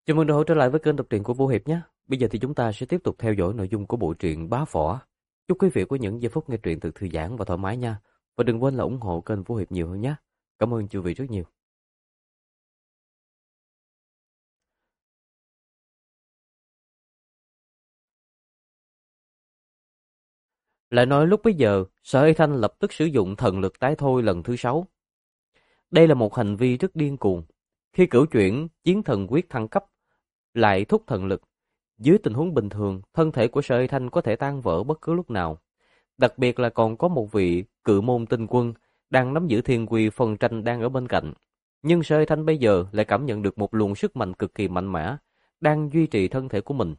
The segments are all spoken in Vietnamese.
Chào mừng đã trở lại với kênh đọc truyện của Vô Hiệp nhé. Bây giờ thì chúng ta sẽ tiếp tục theo dõi nội dung của bộ truyện Bá Phỏ. Chúc quý vị có những giây phút nghe truyện thật thư giãn và thoải mái nha. Và đừng quên là ủng hộ kênh Vô Hiệp nhiều hơn nhé. Cảm ơn quý vị rất nhiều. Lại nói lúc bấy giờ, Sở Hy Thanh lập tức sử dụng thần lực tái thôi lần thứ 6. Đây là một hành vi rất điên cuồng. Khi cửu chuyển chiến thần quyết thăng cấp, lại thúc thần lực. Dưới tình huống bình thường, thân thể của Sở Hy Thanh có thể tan vỡ bất cứ lúc nào. Đặc biệt là còn có một vị cự môn tinh quân đang nắm giữ thiên quy phần tranh đang ở bên cạnh. Nhưng Sở Hy Thanh bây giờ lại cảm nhận được một luồng sức mạnh cực kỳ mạnh mẽ đang duy trì thân thể của mình.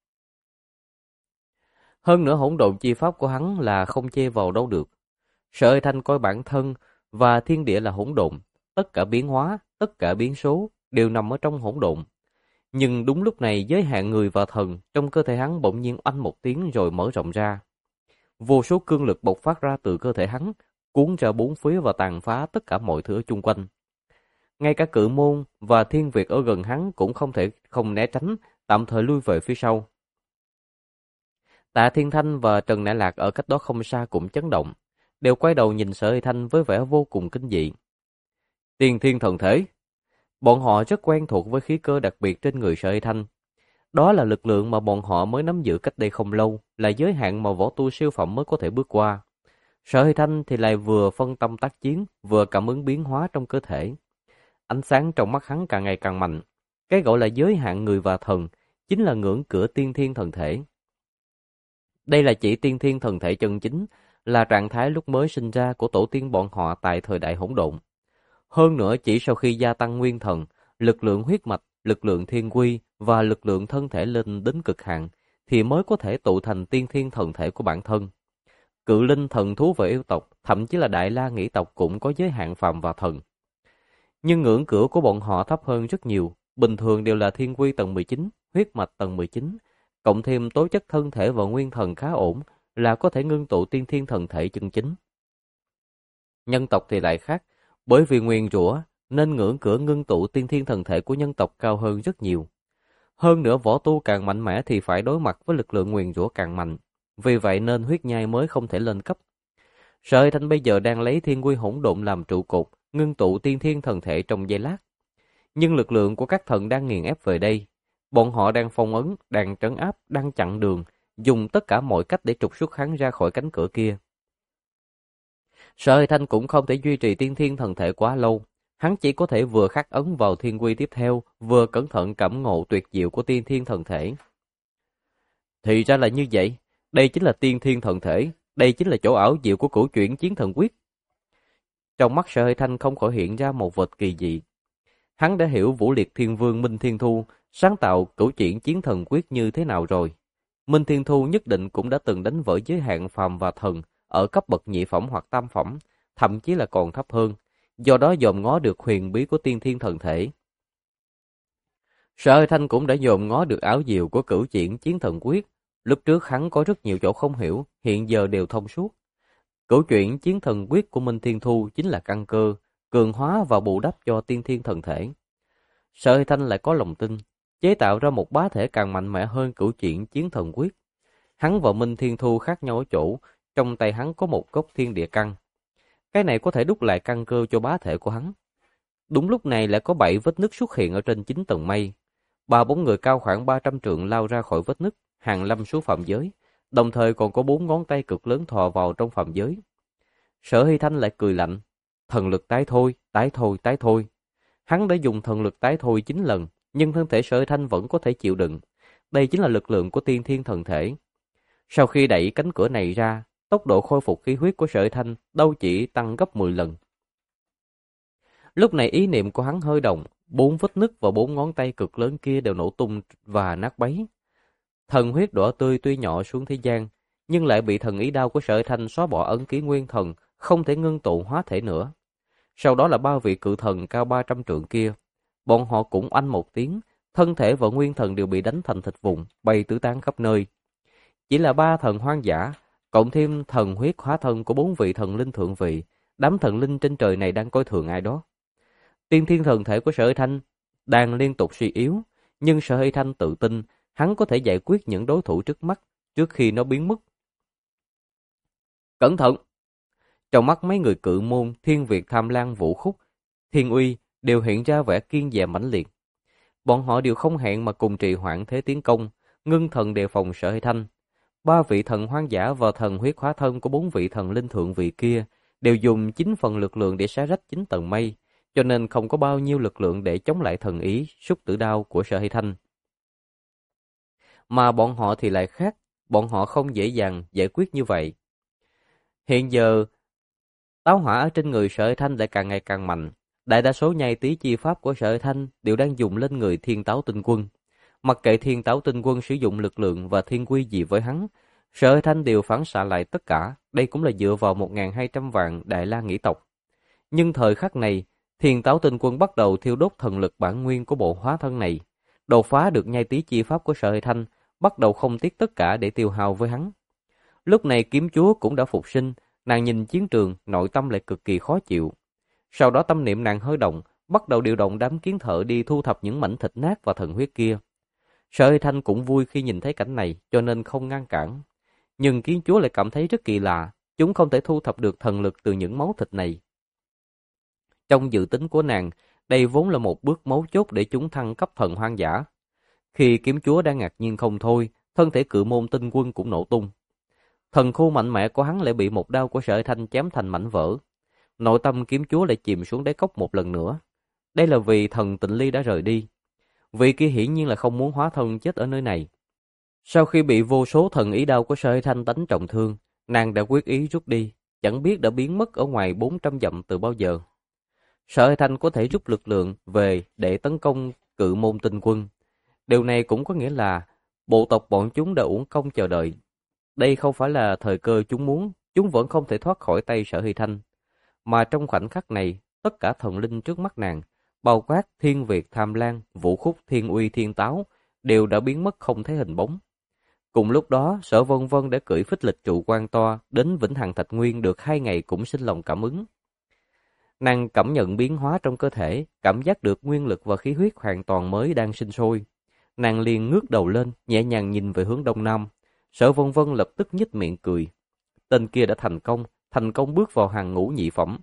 Hơn nữa hỗn độn chi pháp của hắn là không chê vào đâu được. Sở Hy Thanh coi bản thân và thiên địa là hỗn độn, tất cả biến hóa, tất cả biến số đều nằm ở trong hỗn độn. Nhưng đúng lúc này giới hạn người và thần trong cơ thể hắn bỗng nhiên oanh một tiếng rồi mở rộng ra. Vô số cương lực bộc phát ra từ cơ thể hắn, cuốn ra bốn phía và tàn phá tất cả mọi thứ ở chung quanh. Ngay cả cự môn và thiên việt ở gần hắn cũng không thể không né tránh, tạm thời lui về phía sau. Tạ Thiên Thanh và Trần Nại Lạc ở cách đó không xa cũng chấn động, đều quay đầu nhìn Sở Hy Thanh với vẻ vô cùng kinh dị. Tiên thiên thần thể. Bọn họ rất quen thuộc với khí cơ đặc biệt trên người Sở Hy Thanh. Đó là lực lượng mà bọn họ mới nắm giữ cách đây không lâu, là giới hạn mà võ tu siêu phẩm mới có thể bước qua. Sở Hy Thanh thì lại vừa phân tâm tác chiến, vừa cảm ứng biến hóa trong cơ thể. Ánh sáng trong mắt hắn càng ngày càng mạnh. Cái gọi là giới hạn người và thần, chính là ngưỡng cửa tiên thiên thần thể. Đây là chỉ tiên thiên thần thể chân chính, là trạng thái lúc mới sinh ra của tổ tiên bọn họ tại thời đại hỗn độn. Hơn nữa chỉ sau khi gia tăng nguyên thần, lực lượng huyết mạch, lực lượng thiên quy và lực lượng thân thể lên đến cực hạn, thì mới có thể tụ thành tiên thiên thần thể của bản thân. Cự linh thần thú và yêu tộc, thậm chí là đại la nghĩ tộc cũng có giới hạn phàm và thần. Nhưng ngưỡng cửa của bọn họ thấp hơn rất nhiều, bình thường đều là thiên quy tầng 19, huyết mạch tầng 19, cộng thêm tố chất thân thể và nguyên thần khá ổn là có thể ngưng tụ tiên thiên thần thể chân chính. Nhân tộc thì lại khác, bởi vì nguyền rủa nên ngưỡng cửa ngưng tụ tiên thiên thần thể của nhân tộc cao hơn rất nhiều. Hơn nữa võ tu càng mạnh mẽ thì phải đối mặt với lực lượng nguyền rủa càng mạnh, vì vậy nên huyết nhai mới không thể lên cấp. Sở Hy Thanh bây giờ đang lấy thiên quy hỗn độn làm trụ cột, ngưng tụ tiên thiên thần thể trong giây lát. Nhưng lực lượng của các thần đang nghiền ép về đây. Bọn họ đang phong ấn, đang trấn áp, đang chặn đường, dùng tất cả mọi cách để trục xuất hắn ra khỏi cánh cửa kia. Sở Hy Thanh cũng không thể duy trì tiên thiên thần thể quá lâu. Hắn chỉ có thể vừa khắc ấn vào thiên quy tiếp theo, vừa cẩn thận cảm ngộ tuyệt diệu của tiên thiên thần thể. Thì ra là như vậy, đây chính là tiên thiên thần thể, đây chính là chỗ ảo diệu của cửu chuyển chiến thần quyết. Trong mắt Sở Hy Thanh không khỏi hiện ra một vật kỳ dị. Hắn đã hiểu Vũ Liệt Thiên Vương Minh Thiên Thu sáng tạo cửu chuyển chiến thần quyết như thế nào rồi. Minh Thiên Thu nhất định cũng đã từng đánh vỡ giới hạn phàm và thần ở cấp bậc nhị phẩm hoặc tam phẩm, thậm chí là còn thấp hơn, do đó dòm ngó được huyền bí của tiên thiên thần thể. Sở Hy Thanh cũng đã dòm ngó được ảo diệu của cửu chuyển chiến thần quyết. Lúc trước hắn có rất nhiều chỗ không hiểu, hiện giờ đều thông suốt. Cửu chuyển chiến thần quyết của Minh Thiên Thu chính là căn cơ, cường hóa và bù đắp cho tiên thiên thần thể. Sở Hy Thanh lại có lòng tin, chế tạo ra một bá thể càng mạnh mẽ hơn cửu chuyển chiến thần quyết. Hắn và Minh Thiên Thu khác nhau ở chỗ, trong tay hắn có một gốc thiên địa căn. Cái này có thể đúc lại căn cơ cho bá thể của hắn. Đúng lúc này lại có 7 vết nứt xuất hiện ở trên 9 tầng mây. 3-4 người cao khoảng 300 trượng lao ra khỏi vết nứt, hàng lâm xuống phạm giới, đồng thời còn có 4 ngón tay cực lớn thò vào trong phạm giới. Sở Hy Thanh lại cười lạnh, thần lực tái thôi, tái thôi, tái thôi. Hắn đã dùng thần lực tái thôi 9 lần, nhưng thân thể Sở Hy Thanh vẫn có thể chịu đựng. Đây chính là lực lượng của tiên thiên thần thể. Sau khi đẩy cánh cửa này ra, tốc độ khôi phục khí huyết của Sở Hy Thanh đâu chỉ tăng gấp 10 lần. Lúc này ý niệm của hắn hơi động, 4 vết nứt và 4 ngón tay cực lớn kia đều nổ tung và nát bấy. Thần huyết đỏ tươi tuy nhỏ xuống thế gian, nhưng lại bị thần ý đao của Sở Hy Thanh xóa bỏ ấn ký nguyên thần, không thể ngưng tụ hóa thể nữa. Sau đó là 3 vị cự thần cao 300 trượng kia. Bọn họ cũng oanh một tiếng, thân thể và nguyên thần đều bị đánh thành thịt vụn, bay tứ tán khắp nơi. Chỉ là 3 thần hoang dã, cộng thêm thần huyết hóa thân của 4 vị thần linh thượng vị, đám thần linh trên trời này đang coi thường ai đó. Tiên thiên thần thể của Sở Hy Thanh đang liên tục suy yếu, nhưng Sở Hy Thanh tự tin hắn có thể giải quyết những đối thủ trước mắt trước khi nó biến mất. Cẩn thận! Trong mắt mấy người cự môn Thiên Việt Tham Lang Vũ Khúc, Thiên Uy đều hiện ra vẻ kiên dè mãnh liệt. Bọn họ đều không hẹn mà cùng trì hoãn thế tiến công, ngưng thần đề phòng Sở Hy Thanh. 3 vị thần hoang dã và thần huyết hóa thân của 4 vị thần linh thượng vị kia đều dùng 9 phần lực lượng để xé rách 9 tầng mây, cho nên không có bao nhiêu lực lượng để chống lại thần ý xúc tử đao của Sở Hy Thanh. Mà bọn họ thì lại khác, bọn họ không dễ dàng giải quyết như vậy. Hiện giờ, táo hỏa ở trên người Sở Hy Thanh lại càng ngày càng mạnh. Đại đa số nhai tí chi pháp của Sở Hy Thanh đều đang dùng lên người Thiên Táo Tinh Quân. Mặc kệ Thiên Táo Tinh Quân sử dụng lực lượng và thiên quy gì với hắn, Sở Hy Thanh đều phản xạ lại tất cả. Đây cũng là dựa vào 1.200 vạn Đại La Nghĩ tộc. Nhưng thời khắc này, Thiên Táo Tinh Quân bắt đầu thiêu đốt thần lực bản nguyên của bộ hóa thân này. Đột phá được nhai tí chi pháp của Sở Hy Thanh, bắt đầu không tiếc tất cả để tiêu hao với hắn. Lúc này kiếm chúa cũng đã phục sinh, nàng nhìn chiến trường, nội tâm lại cực kỳ khó chịu. Sau đó tâm niệm nàng hơi động, bắt đầu điều động đám kiến thợ đi thu thập những mảnh thịt nát và thần huyết kia. Sở Hy Thanh cũng vui khi nhìn thấy cảnh này, cho nên không ngăn cản. Nhưng kiến chúa lại cảm thấy rất kỳ lạ, chúng không thể thu thập được thần lực từ những máu thịt này. Trong dự tính của nàng, đây vốn là một bước mấu chốt để chúng thăng cấp thần hoang dã. Khi kiếm chúa đang ngạc nhiên không thôi, thân thể cự môn tinh quân cũng nổ tung. Thần khu mạnh mẽ của hắn lại bị một đao của Sở Hy Thanh chém thành mảnh vỡ. Nội tâm kiếm chúa lại chìm xuống đáy cốc một lần nữa. Đây là vì thần Tịnh Ly đã rời đi. Vị kia hiển nhiên là không muốn hóa thân chết ở nơi này. Sau khi bị vô số thần ý đao của Sở Hy Thanh đánh trọng thương, nàng đã quyết ý rút đi, chẳng biết đã biến mất ở ngoài 400 dặm từ bao giờ. Sở Hy Thanh có thể rút lực lượng về để tấn công cự môn tinh quân. Điều này cũng có nghĩa là bộ tộc bọn chúng đã uổng công chờ đợi. Đây không phải là thời cơ chúng muốn, chúng vẫn không thể thoát khỏi tay Sở Hy Thanh. Mà trong khoảnh khắc này, tất cả thần linh trước mắt nàng, bao quát Thiên Việt Tham Lang, Vũ Khúc, Thiên Uy, Thiên Táo, đều đã biến mất không thấy hình bóng. Cùng lúc đó, Sở Vân Vân đã cưỡi phích lịch trụ quan toa đến Vĩnh Hằng Thạch Nguyên được 2 ngày cũng sinh lòng cảm ứng. Nàng cảm nhận biến hóa trong cơ thể, cảm giác được nguyên lực và khí huyết hoàn toàn mới đang sinh sôi. Nàng liền ngước đầu lên, nhẹ nhàng nhìn về hướng đông nam. Sở Vân Vân lập tức nhếch miệng cười. Tên kia đã thành công bước vào hàng ngũ nhị phẩm.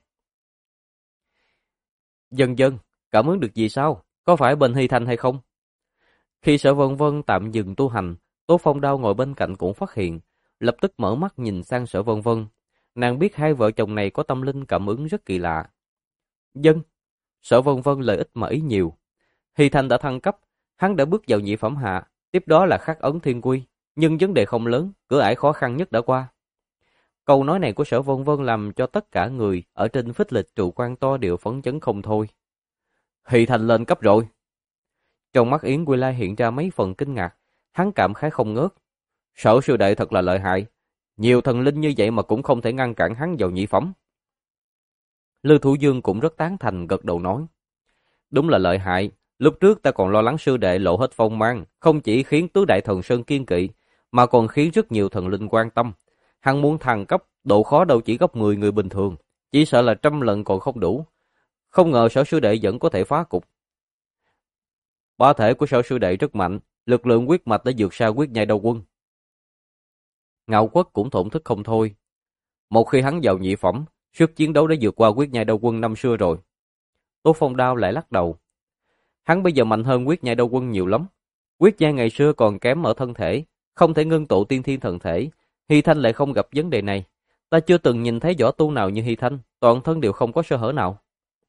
Dần dần, cảm ứng được gì sao? Có phải bên Hy Thanh hay không? Khi Sở Vân Vân tạm dừng tu hành, Tố Phong Đao ngồi bên cạnh cũng phát hiện, lập tức mở mắt nhìn sang Sở Vân Vân. Nàng biết hai vợ chồng này có tâm linh cảm ứng rất kỳ lạ. Dân, Sở Vân Vân lời ít mà ý nhiều. Hy Thanh đã thăng cấp, hắn đã bước vào nhị phẩm hạ, tiếp đó là khắc ấn thiên quy. Nhưng vấn đề không lớn, cửa ải khó khăn nhất đã qua. Câu nói này của Sở Vân Vân làm cho tất cả người ở trên phích lịch trụ quan to đều phấn chấn không thôi. Hy Thanh lên cấp rồi. Trong mắt Yến Quy Lai hiện ra mấy phần kinh ngạc, hắn cảm khái không ngớt. Sở sư đệ thật là lợi hại, nhiều thần linh như vậy mà cũng không thể ngăn cản hắn vào nhị phẩm. Lư Thủ Dương cũng rất tán thành gật đầu nói. Đúng là lợi hại, lúc trước ta còn lo lắng sư đệ lộ hết phong mang, không chỉ khiến tứ đại thần sơn kiên kỵ, mà còn khiến rất nhiều thần linh quan tâm. Hắn muốn thăng cấp, độ khó đâu chỉ gấp 10 người bình thường, chỉ sợ là 100 lần còn không đủ. Không ngờ Sở sư đệ vẫn có thể phá cục. Bá thể của Sở sư đệ rất mạnh, lực lượng huyết mạch đã vượt xa huyết nhai đầu quân. Ngạo Quốc cũng thổn thức không thôi. Một khi hắn vào nhị phẩm, sức chiến đấu đã vượt qua huyết nhai đầu quân năm xưa rồi. Tố Phong Đao lại lắc đầu. Hắn bây giờ mạnh hơn huyết nhai đầu quân nhiều lắm. Huyết nhai ngày xưa còn kém ở thân thể, không thể ngưng tụ tiên thiên thần thể. Hy Thanh lại không gặp vấn đề này. Ta chưa từng nhìn thấy võ tu nào như Hy Thanh, toàn thân đều không có sơ hở nào.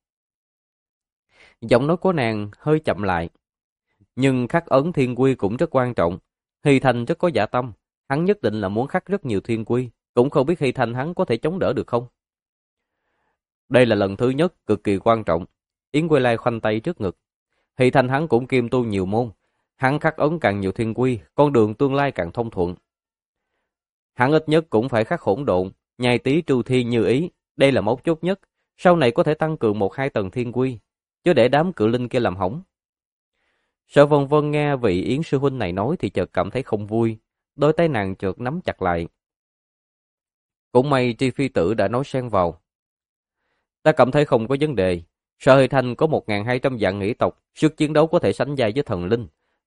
Giọng nói của nàng hơi chậm lại. Nhưng khắc ấn thiên quy cũng rất quan trọng. Hy Thanh rất có dạ tâm, hắn nhất định là muốn khắc rất nhiều thiên quy, cũng không biết Hy Thanh hắn có thể chống đỡ được không. Đây là lần thứ nhất, cực kỳ quan trọng. Yến Quê Lai khoanh tay trước ngực. Hy Thanh hắn cũng kiêm tu nhiều môn, hắn khắc ấn càng nhiều thiên quy, con đường tương lai càng thông thuận. Hắn ít nhất cũng phải khắc hỗn độn, nhai tí tru thi như ý, đây là mấu chốt nhất, sau này có thể tăng cường 1-2 tầng thiên quy, chứ để đám cự linh kia làm hỏng. Sở Vân Vân nghe vị Yến sư huynh này nói thì chợt cảm thấy không vui, đôi tay nàng chợt nắm chặt lại. Cũng may Tri Phi Tử đã nói xen vào. Ta cảm thấy không có vấn đề, Sở Hy Thanh có 1.200 vạn nghĩ tộc, sức chiến đấu có thể sánh vai với thần linh,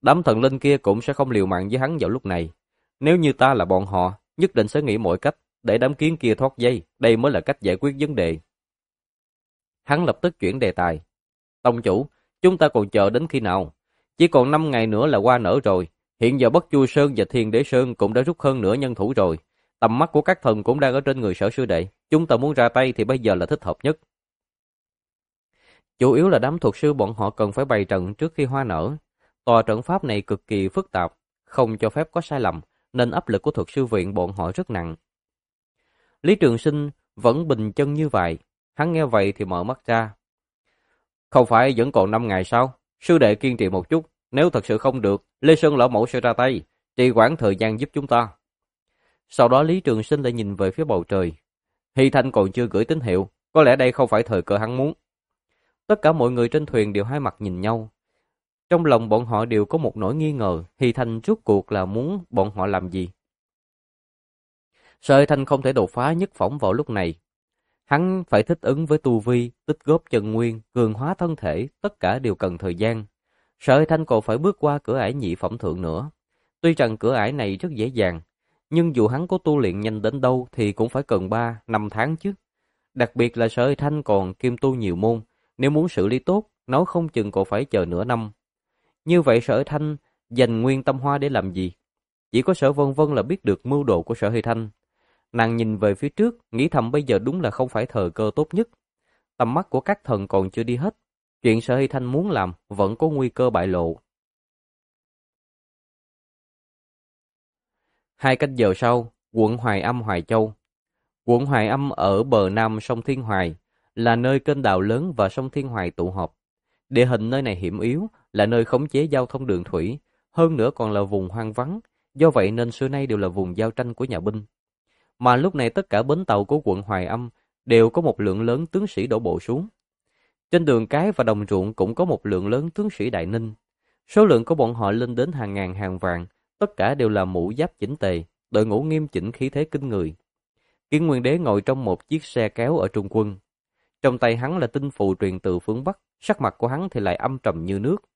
đám thần linh kia cũng sẽ không liều mạng với hắn vào lúc này. Nếu như ta là bọn họ, nhất định sẽ nghĩ mọi cách để đám kiến kia thoát dây, đây mới là cách giải quyết vấn đề. Hắn lập tức chuyển đề tài. Tông chủ, chúng ta còn chờ đến khi nào? Chỉ còn 5 ngày nữa là qua nở rồi. Hiện giờ Bất Chu Sơn và Thiên Đế Sơn cũng đã rút hơn nửa nhân thủ rồi. Tầm mắt của các thần cũng đang ở trên người Sở sư đệ. Chúng ta muốn ra tay thì bây giờ là thích hợp nhất. Chủ yếu là đám thuật sư bọn họ cần phải bày trận trước khi hoa nở. Tòa trận pháp này cực kỳ phức tạp, không cho phép có sai lầm, nên áp lực của thuật sư viện bọn họ rất nặng. Lý Trường Sinh vẫn bình chân như vậy. Hắn nghe vậy thì mở mắt ra. Không phải vẫn còn 5 ngày sao? Sư đệ kiên trì một chút. Nếu thật sự không được, Lê Sơn Lão Mẫu sẽ ra tay, trì hoãn thời gian giúp chúng ta. Sau đó Lý Trường Sinh lại nhìn về phía bầu trời. Hy Thanh còn chưa gửi tín hiệu, có lẽ đây không phải thời cơ hắn muốn. Tất cả mọi người trên thuyền đều hai mặt nhìn nhau. Trong lòng bọn họ đều có một nỗi nghi ngờ, Hy Thanh rốt cuộc là muốn bọn họ làm gì. Sở Hy Thanh không thể đột phá nhất phỏng vào lúc này. Hắn phải thích ứng với tu vi, tích góp chân nguyên, cường hóa thân thể, tất cả đều cần thời gian. Sở Hy Thanh còn phải bước qua cửa ải nhị phẩm thượng nữa. Tuy rằng cửa ải này rất dễ dàng, nhưng dù hắn có tu luyện nhanh đến đâu thì cũng phải cần 3-5 tháng chứ. Đặc biệt là Sở Hy Thanh còn kiêm tu nhiều môn, nếu muốn xử lý tốt, nói không chừng còn phải chờ nửa năm. Như vậy Sở Hy Thanh dành nguyên tâm hoa để làm gì? Chỉ có Sở Vân Vân là biết được mưu đồ của Sở Hy Thanh. Nàng nhìn về phía trước, nghĩ thầm bây giờ đúng là không phải thời cơ tốt nhất. Tầm mắt của các thần còn chưa đi hết. Chuyện Sở Hy Thanh muốn làm vẫn có nguy cơ bại lộ. 2 canh giờ sau, quận Hoài Âm, Hoài Châu. Quận Hoài Âm ở bờ nam sông Thiên Hoài, là nơi kênh đào lớn và sông Thiên Hoài tụ họp. Địa hình nơi này hiểm yếu, là nơi khống chế giao thông đường thủy, hơn nữa còn là vùng hoang vắng, do vậy nên xưa nay đều là vùng giao tranh của nhà binh. Mà lúc này tất cả bến tàu của quận Hoài Âm đều có một lượng lớn tướng sĩ đổ bộ xuống. Trên đường cái và đồng ruộng cũng có một lượng lớn tướng sĩ Đại Ninh. Số lượng của bọn họ lên đến hàng ngàn hàng vạn, tất cả đều là mũ giáp chỉnh tề, đội ngũ nghiêm chỉnh khí thế kinh người. Kiến Nguyên Đế ngồi trong một chiếc xe kéo ở trung quân. Trong tay hắn là tinh phù truyền từ phương Bắc, sắc mặt của hắn thì lại âm trầm như nước.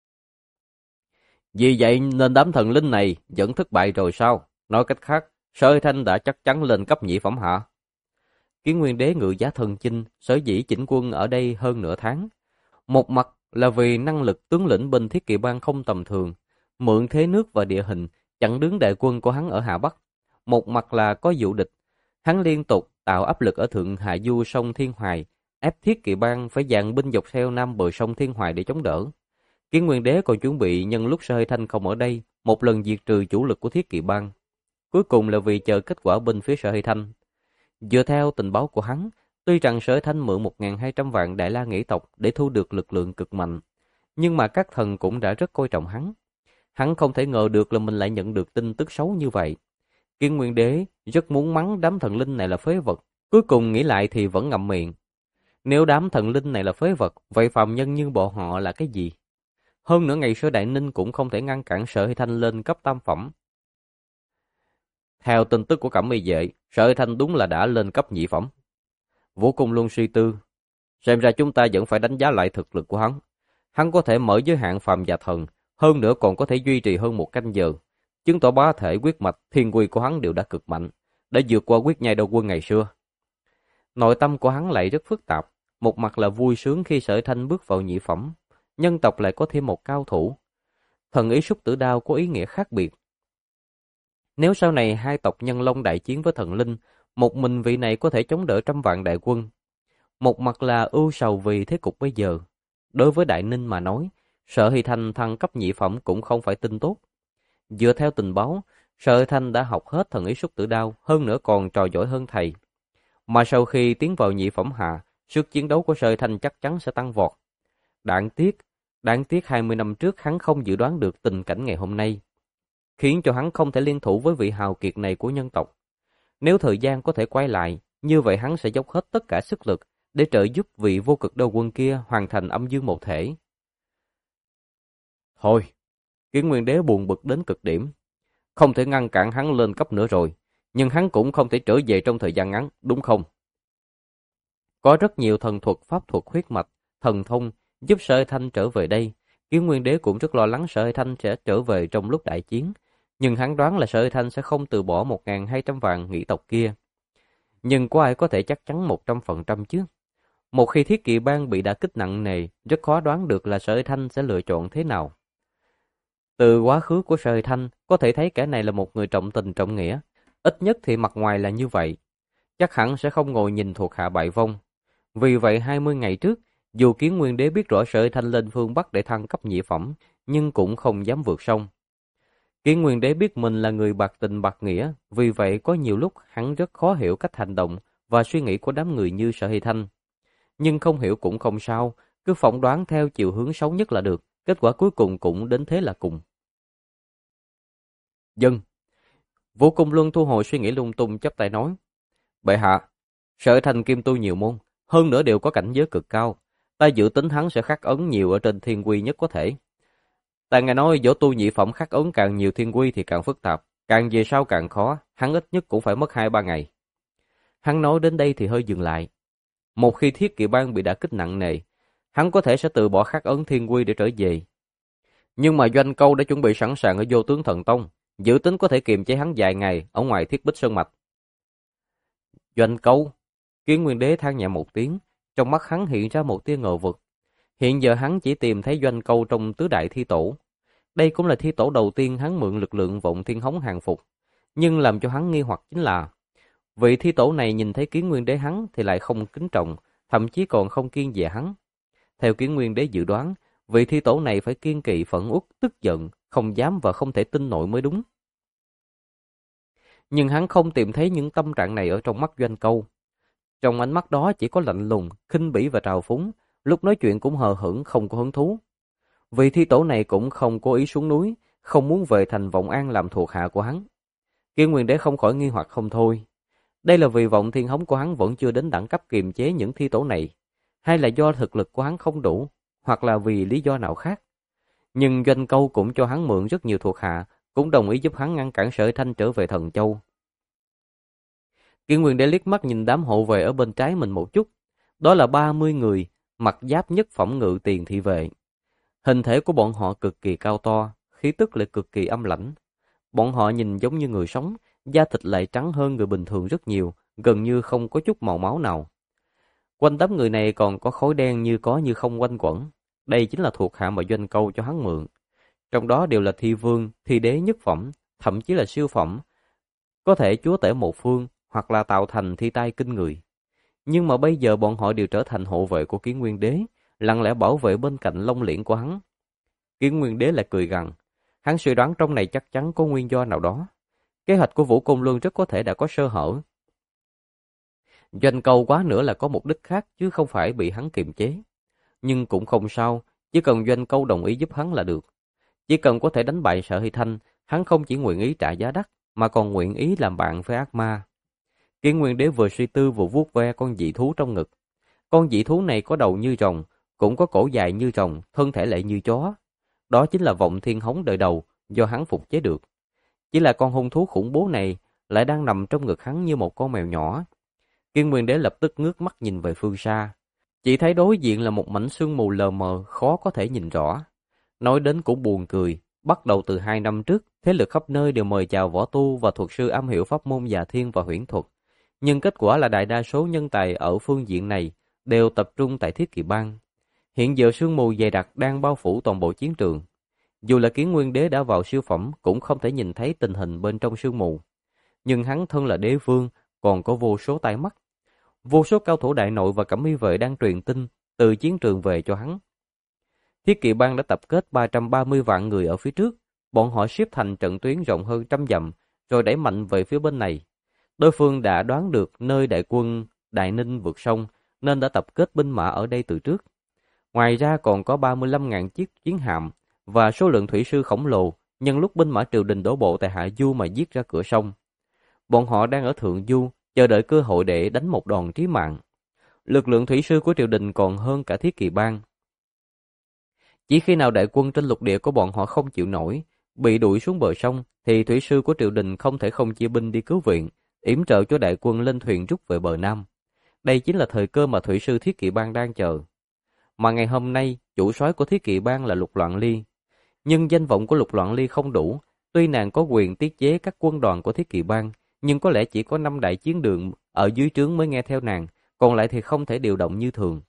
Vì vậy nên đám thần linh này vẫn thất bại rồi sao? Nói cách khác, Sở Hy Thanh đã chắc chắn lên cấp nhị phẩm hạ. Kiến Nguyên Đế ngự giá thần chinh, sở dĩ chỉnh quân ở đây hơn nửa tháng. Một mặt là vì năng lực tướng lĩnh binh Thiết Kỵ Bang không tầm thường, mượn thế nước và địa hình, chặn đứng đại quân của hắn ở Hạ Bắc. Một mặt là có dụ địch, hắn liên tục tạo áp lực ở thượng hạ du sông Thiên Hoài, ép Thiết Kỵ Bang phải dàn binh dọc theo nam bờ sông Thiên Hoài để chống đỡ. Kiến Nguyên Đế còn chuẩn bị nhân lúc Sở Hy Thanh không ở đây, một lần diệt trừ chủ lực của Thiết Kỵ Bang. Cuối cùng là vì chờ kết quả bên phía Sở Hy Thanh. Dựa theo tình báo của hắn, tuy rằng Sở Hy Thanh mượn 1.200 vạn Đại La Nghĩ tộc để thu được lực lượng cực mạnh, nhưng mà các thần cũng đã rất coi trọng hắn. Hắn không thể ngờ được là mình lại nhận được tin tức xấu như vậy. Kiến Nguyên Đế rất muốn mắng đám thần linh này là phế vật, cuối cùng nghĩ lại thì vẫn ngậm miệng. Nếu đám thần linh này là phế vật, vậy phàm nhân như bọn họ là cái gì? Hơn nữa ngày xưa Đại Ninh cũng không thể ngăn cản Sở Hy Thanh lên cấp tam phẩm. Theo tin tức của Cẩm Y Vệ, Sở Hy Thanh đúng là đã lên cấp nhị phẩm. Vũ Cung luôn suy tư, xem ra chúng ta vẫn phải đánh giá lại thực lực của hắn. Hắn có thể mở giới hạn phàm và thần, hơn nữa còn có thể duy trì hơn 1 canh giờ, chứng tỏ bá thể huyết mạch thiên quy của hắn đều đã cực mạnh, đã vượt qua huyết nhai đầu quân ngày xưa. Nội tâm của hắn lại rất phức tạp, một mặt là vui sướng khi Sở Hy Thanh bước vào nhị phẩm, nhân tộc lại có thêm một cao thủ. Thần ý Súc Tử Đao có ý nghĩa khác biệt. Nếu sau này hai tộc Nhân Long đại chiến với thần linh, một mình vị này có thể chống đỡ trăm vạn đại quân. Một mặt là ưu sầu vì thế cục bây giờ. Đối với Đại Ninh mà nói, Sở Hy Thanh thăng cấp nhị phẩm cũng không phải tin tốt. Dựa theo tình báo, Sở Hy Thanh đã học hết thần ý Súc Tử Đao, hơn nữa còn trò giỏi hơn thầy. Mà sau khi tiến vào nhị phẩm hạ, sức chiến đấu của Sở Hy Thanh chắc chắn sẽ tăng vọt. Đáng tiếc 20 năm trước hắn không dự đoán được tình cảnh ngày hôm nay, khiến cho hắn không thể liên thủ với vị hào kiệt này của nhân tộc. Nếu thời gian có thể quay lại, như vậy hắn sẽ dốc hết tất cả sức lực để trợ giúp vị vô cực đao quân kia hoàn thành âm dương một thể. Thôi, Kiến Nguyên Đế buồn bực đến cực điểm. Không thể ngăn cản hắn lên cấp nữa rồi, nhưng hắn cũng không thể trở về trong thời gian ngắn, đúng không? Có rất nhiều thần thuật, pháp thuật huyết mạch, thần thông giúp Sở Hy Thanh trở về đây, Kiến Nguyên Đế cũng rất lo lắng Sở Hy Thanh sẽ trở về trong lúc đại chiến, nhưng hắn đoán là Sở Hy Thanh sẽ không từ bỏ 1.200 vạn nghị tộc kia. Nhưng có ai có thể chắc chắn 100% chứ? Một khi Thiết Kỵ Bang bị đả kích nặng nề, rất khó đoán được là Sở Hy Thanh sẽ lựa chọn thế nào. Từ quá khứ của Sở Hy Thanh, có thể thấy kẻ này là một người trọng tình trọng nghĩa. Ít nhất thì mặt ngoài là như vậy. Chắc hẳn sẽ không ngồi nhìn thuộc hạ bại vong. Vì vậy 20 ngày trước, dù Kiến Nguyên Đế biết rõ Sở Hy Thanh lên phương Bắc để thăng cấp nhị phẩm, nhưng cũng không dám vượt sông. Kiến Nguyên Đế biết mình là người bạc tình bạc nghĩa, vì vậy có nhiều lúc hắn rất khó hiểu cách hành động và suy nghĩ của đám người như Sở Hy Thanh. Nhưng không hiểu cũng không sao, cứ phỏng đoán theo chiều hướng xấu nhất là được, kết quả cuối cùng cũng đến thế là cùng. Dân. Vũ Cung Luân thu hồi suy nghĩ lung tung chắp tay nói: Bệ hạ, Sở Hy Thanh kim tu nhiều môn, hơn nữa đều có cảnh giới cực cao. Ta dự tính hắn sẽ khắc ấn nhiều ở trên thiên quy nhất có thể. Ta nghe nói võ tu nhị phẩm khắc ấn càng nhiều thiên quy thì càng phức tạp, càng về sau càng khó, hắn ít nhất cũng phải mất 2-3 ngày. Hắn nói đến đây thì hơi dừng lại. Một khi Thiết Kỵ Bang bị đả kích nặng nề, hắn có thể sẽ từ bỏ khắc ấn thiên quy để trở về. Nhưng mà Doanh Câu đã chuẩn bị sẵn sàng ở Vô Tướng Thần Tông, dự tính có thể kiềm chế hắn vài ngày ở ngoài Thiết Bích Sơn Mạch. Doanh Câu. Kiến Nguyên Đế than nhẹ một tiếng, trong mắt hắn hiện ra một tia ngờ vực. Hiện giờ hắn chỉ tìm thấy Doanh Câu trong tứ đại thi tổ. Đây cũng là thi tổ đầu tiên hắn mượn lực lượng Vọng Thiên Hống hàng phục. Nhưng làm cho hắn nghi hoặc chính là, vị thi tổ này nhìn thấy Kiến Nguyên Đế hắn thì lại không kính trọng, thậm chí còn không kiêng dè hắn. Theo Kiến Nguyên Đế dự đoán, vị thi tổ này phải kiên kỵ phẫn uất, tức giận, không dám và không thể tin nổi mới đúng. Nhưng hắn không tìm thấy những tâm trạng này ở trong mắt Doanh Câu. Trong ánh mắt đó chỉ có lạnh lùng, khinh bỉ và trào phúng, lúc nói chuyện cũng hờ hững, không có hứng thú. Vị thi tổ này cũng không cố ý xuống núi, không muốn về thành Vọng An làm thuộc hạ của hắn. Kiến Nguyên Đế không khỏi nghi hoặc không thôi. Đây là vì Vọng Thiên Hống của hắn vẫn chưa đến đẳng cấp kiềm chế những thi tổ này, hay là do thực lực của hắn không đủ, hoặc là vì lý do nào khác. Nhưng Doanh Câu cũng cho hắn mượn rất nhiều thuộc hạ, cũng đồng ý giúp hắn ngăn cản Sở Hy Thanh trở về Thần Châu. Kiến Nguyên Đế liếc mắt nhìn đám hộ vệ ở bên trái mình một chút. Đó là 30 người, mặc giáp nhất phẩm ngự tiền thị vệ. Hình thể của bọn họ cực kỳ cao to, khí tức lại cực kỳ âm lãnh. Bọn họ nhìn giống như người sống, da thịt lại trắng hơn người bình thường rất nhiều, gần như không có chút màu máu nào. Quanh đám người này còn có khói đen như có như không quanh quẩn. Đây chính là thuộc hạ mà Doanh Câu cho hắn mượn. Trong đó đều là thi vương, thi đế nhất phẩm, thậm chí là siêu phẩm. Có thể chúa tể một phương, hoặc là tạo thành thi tai kinh người. Nhưng mà bây giờ bọn họ đều trở thành hộ vệ của Kiến Nguyên Đế, lặng lẽ bảo vệ bên cạnh lông liễn của hắn. Kiến Nguyên Đế lại cười gằn, hắn suy đoán trong này chắc chắn có nguyên do nào đó. Kế hoạch của Vũ Côn Luân rất có thể đã có sơ hở. Doanh Câu quá nữa là có mục đích khác chứ không phải bị hắn kiềm chế. Nhưng cũng không sao, chỉ cần Doanh Câu đồng ý giúp hắn là được. Chỉ cần có thể đánh bại Sở Hy Thanh, hắn không chỉ nguyện ý trả giá đắt, mà còn nguyện ý làm bạn với ác ma. Kiến Nguyên Đế vừa suy tư vừa vuốt ve con dị thú trong ngực. Con dị thú này có đầu như rồng, cũng có cổ dài như rồng, thân thể lại như chó. Đó chính là Vọng Thiên Hống đời đầu, do hắn phục chế được. Chỉ là con hung thú khủng bố này lại đang nằm trong ngực hắn như một con mèo nhỏ. Kiến Nguyên Đế lập tức ngước mắt nhìn về phương xa. Chỉ thấy đối diện là một mảnh sương mù lờ mờ, khó có thể nhìn rõ. Nói đến cũng buồn cười, bắt đầu từ 2 năm trước, thế lực khắp nơi đều mời chào võ tu và thuật sư am hiểu pháp môn Già Thiên và Huyễn Thuật. Nhưng kết quả là đại đa số nhân tài ở phương diện này đều tập trung tại Thiết Kỵ Bang. Hiện giờ sương mù dày đặc đang bao phủ toàn bộ chiến trường. Dù là Kiến Nguyên Đế đã vào siêu phẩm cũng không thể nhìn thấy tình hình bên trong sương mù. Nhưng hắn thân là đế vương, còn có vô số tai mắt. Vô số cao thủ đại nội và cẩm y vệ đang truyền tin từ chiến trường về cho hắn. Thiết Kỵ Bang đã tập kết 330 vạn người ở phía trước. Bọn họ xếp thành trận tuyến rộng hơn 100 dặm, rồi đẩy mạnh về phía bên này. Đối phương đã đoán được nơi đại quân Đại Ninh vượt sông, nên đã tập kết binh mã ở đây từ trước. Ngoài ra còn có 35.000 chiếc chiến hạm và số lượng thủy sư khổng lồ nhân lúc binh mã triều đình đổ bộ tại Hạ Du mà giết ra cửa sông. Bọn họ đang ở Thượng Du, chờ đợi cơ hội để đánh một đòn chí mạng. Lực lượng thủy sư của triều đình còn hơn cả Thiết Kỵ Bang. Chỉ khi nào đại quân trên lục địa của bọn họ không chịu nổi, bị đuổi xuống bờ sông, thì thủy sư của triều đình không thể không chia binh đi cứu viện, yểm trợ cho đại quân lên thuyền rút về bờ Nam. Đây chính là thời cơ mà thủy sư Thiết Kỵ Bang đang chờ. mà ngày hôm nay chủ soái của Thiết Kỵ bang là Lục Loạn Ly. Nhưng danh vọng của Lục Loạn Ly không đủ, tuy nàng có quyền tiết chế các quân đoàn của Thiết Kỵ bang, nhưng có lẽ chỉ có 5 đại chiến đường ở dưới trướng mới nghe theo nàng, còn lại thì không thể điều động như thường.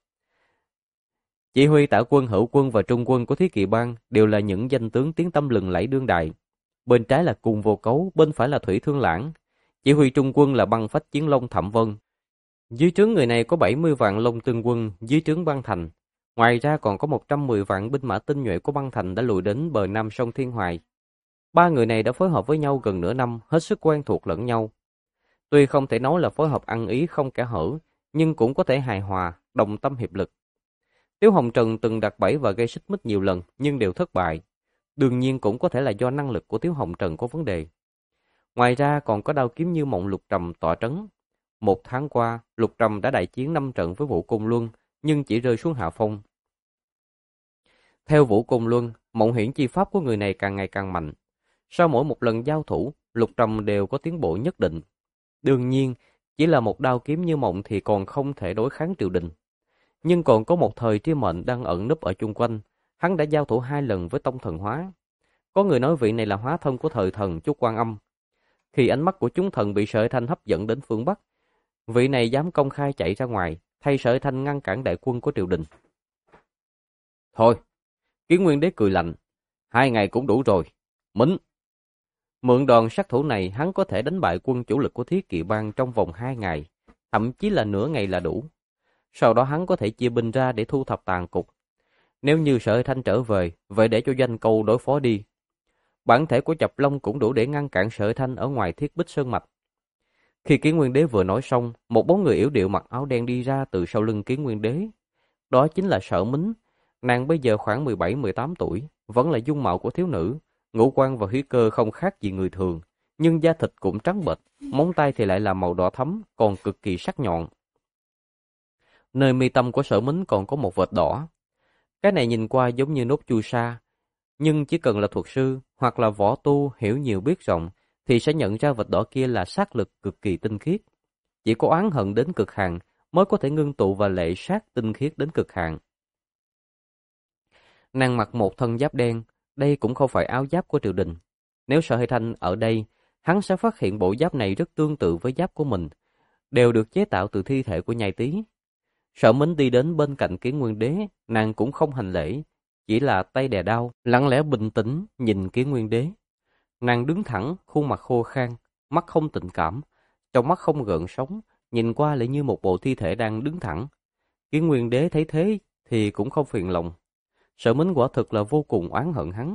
Chỉ huy tả quân, hữu quân và trung quân của Thiết Kỵ bang đều là những danh tướng tiếng tăm lừng lẫy đương đại. Bên trái là Cung Vô Cấu, bên phải là Thủy Thương Lãng. Chỉ huy trung quân là Băng Phách Chiến Long Thẩm Vân. Dưới trướng người này có 70 vạn Long Tương quân dưới trướng Băng Thành. Ngoài ra còn có 110 vạn binh mã tinh nhuệ của Băng Thành đã lùi đến bờ nam sông Thiên Hoài. Ba người này đã phối hợp với nhau gần nửa năm, hết sức quen thuộc lẫn nhau. Tuy không thể nói là phối hợp ăn ý không kẽ hở, nhưng cũng có thể hài hòa, đồng tâm hiệp lực. Tiếu Hồng Trần từng đặt bẫy và gây xích mích nhiều lần nhưng đều thất bại. Đương nhiên cũng có thể là do năng lực của Tiếu Hồng Trần có vấn đề. Ngoài ra còn có Đao Kiếm Như Mộng Lục Trầm tọa trấn. 1 tháng qua, Lục Trầm đã đại chiến 5 trận với Vũ Côn Luân, nhưng chỉ rơi xuống hạ phong. Theo Vũ Côn Luân, mộng hiển chi pháp của người này càng ngày càng mạnh. Sau mỗi một lần giao thủ, Lục Trầm đều có tiến bộ nhất định. Đương nhiên, chỉ là một đao kiếm như mộng thì còn không thể đối kháng triều đình. Nhưng còn có một thời Tri Mệnh đang ẩn núp ở chung quanh, hắn đã giao thủ 2 lần với Tông Thần Hóa. Có người nói vị này là hóa thân của thời thần Chúc Quan Âm. Khi ánh mắt của chúng thần bị Sở Thanh hấp dẫn đến phương Bắc, vị này dám công khai chạy ra ngoài, thay Sở Thanh ngăn cản đại quân của triều đình. Thôi, Kiến Nguyên Đế cười lạnh, 2 ngày cũng đủ rồi, Mính. Mượn đòn sát thủ này, hắn có thể đánh bại quân chủ lực của Thiết Kỵ bang trong vòng 2 ngày, thậm chí là nửa ngày là đủ. Sau đó hắn có thể chia binh ra để thu thập tàn cục. Nếu như Sở Thanh trở về, vậy để cho Doanh Câu đối phó đi. Bản thể của Chập Long cũng đủ để ngăn cản Sở Thanh ở ngoài Thiết Bích Sơn Mạch. Khi Kiến Nguyên Đế vừa nói xong, một bóng người yểu điệu mặc áo đen đi ra từ sau lưng Kiến Nguyên Đế. Đó chính là Sở Mính. Nàng bây giờ khoảng 17-18 tuổi, vẫn là dung mạo của thiếu nữ, ngũ quan và khí cơ không khác gì người thường, nhưng da thịt cũng trắng bệch, móng tay thì lại là màu đỏ thẫm, còn cực kỳ sắc nhọn. Nơi mi tâm của Sở Mính còn có một vệt đỏ. Cái này nhìn qua giống như nốt chu sa, nhưng chỉ cần là thuật sư hoặc là võ tu hiểu nhiều biết rộng thì sẽ nhận ra vệt đỏ kia là sát lực cực kỳ tinh khiết. Chỉ có oán hận đến cực hạn mới có thể ngưng tụ và lệ sát tinh khiết đến cực hạn. Nàng mặc một thân giáp đen, đây cũng không phải áo giáp của triều đình. Nếu Sở Hải Thanh ở đây, hắn sẽ phát hiện bộ giáp này rất tương tự với giáp của mình, đều được chế tạo từ thi thể của nhai tý. Sở Mính đi đến bên cạnh Kiến Nguyên Đế, nàng cũng không hành lễ, chỉ là tay đè đao, lặng lẽ bình tĩnh nhìn Kiến Nguyên Đế. Nàng đứng thẳng, khuôn mặt khô khan, mắt không tình cảm, trong mắt không gợn sóng, nhìn qua lại như một bộ thi thể đang đứng thẳng. Kiến Nguyên Đế thấy thế thì cũng không phiền lòng. Sở Mính quả thực là vô cùng oán hận hắn.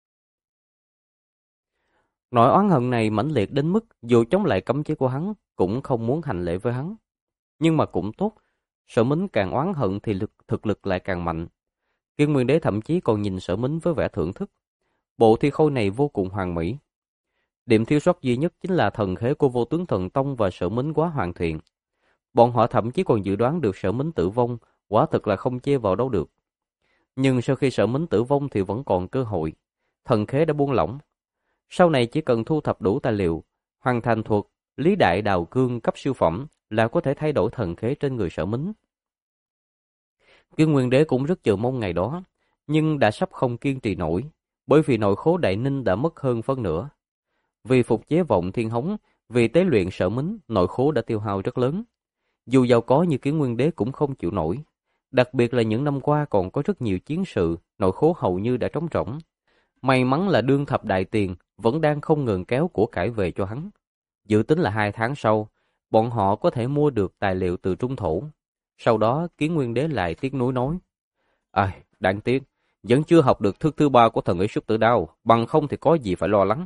Nỗi oán hận này mãnh liệt đến mức dù chống lại cấm chế của hắn cũng không muốn hành lễ với hắn. Nhưng mà cũng tốt, Sở Mính càng oán hận thì thực lực lại càng mạnh. Kiến Nguyên Đế thậm chí còn nhìn Sở Mính với vẻ thưởng thức. Bộ thi khôi này vô cùng hoàn mỹ. Điểm thiếu sót duy nhất chính là thần khế của Vô Tướng Thần Tông và Sở Mính quá hoàn thiện. Bọn họ thậm chí còn dự đoán được Sở Mính tử vong, quả thực là không chê vào đâu được. Nhưng sau khi Sở Mính tử vong thì vẫn còn cơ hội. Thần khế đã buông lỏng. Sau này chỉ cần thu thập đủ tài liệu, hoàn thành thuật Lý Đại Đào Cương cấp siêu phẩm là có thể thay đổi thần khế trên người Sở Mính. Kiến Nguyên Đế cũng rất chờ mong ngày đó, nhưng đã sắp không kiên trì nổi, bởi vì nội khố Đại Ninh đã mất hơn phân nửa. Vì phục chế vọng thiên hống, vì tế luyện Sở Mính, nội khố đã tiêu hao rất lớn. Dù giàu có như Kiến Nguyên Đế cũng không chịu nổi. Đặc biệt là những năm qua còn có rất nhiều chiến sự, nội khố hầu như đã trống rỗng. May mắn là đương thập đại tiền vẫn đang không ngừng kéo của cải về cho hắn. Dự tính là 2 tháng sau, bọn họ có thể mua được tài liệu từ Trung Thổ. Sau đó Kiến Nguyên Đế lại tiếc nuối nói: đáng tiếc, vẫn chưa học được thức thứ 3 của thần ý Súc Tử Đao, bằng không thì có gì phải lo lắng.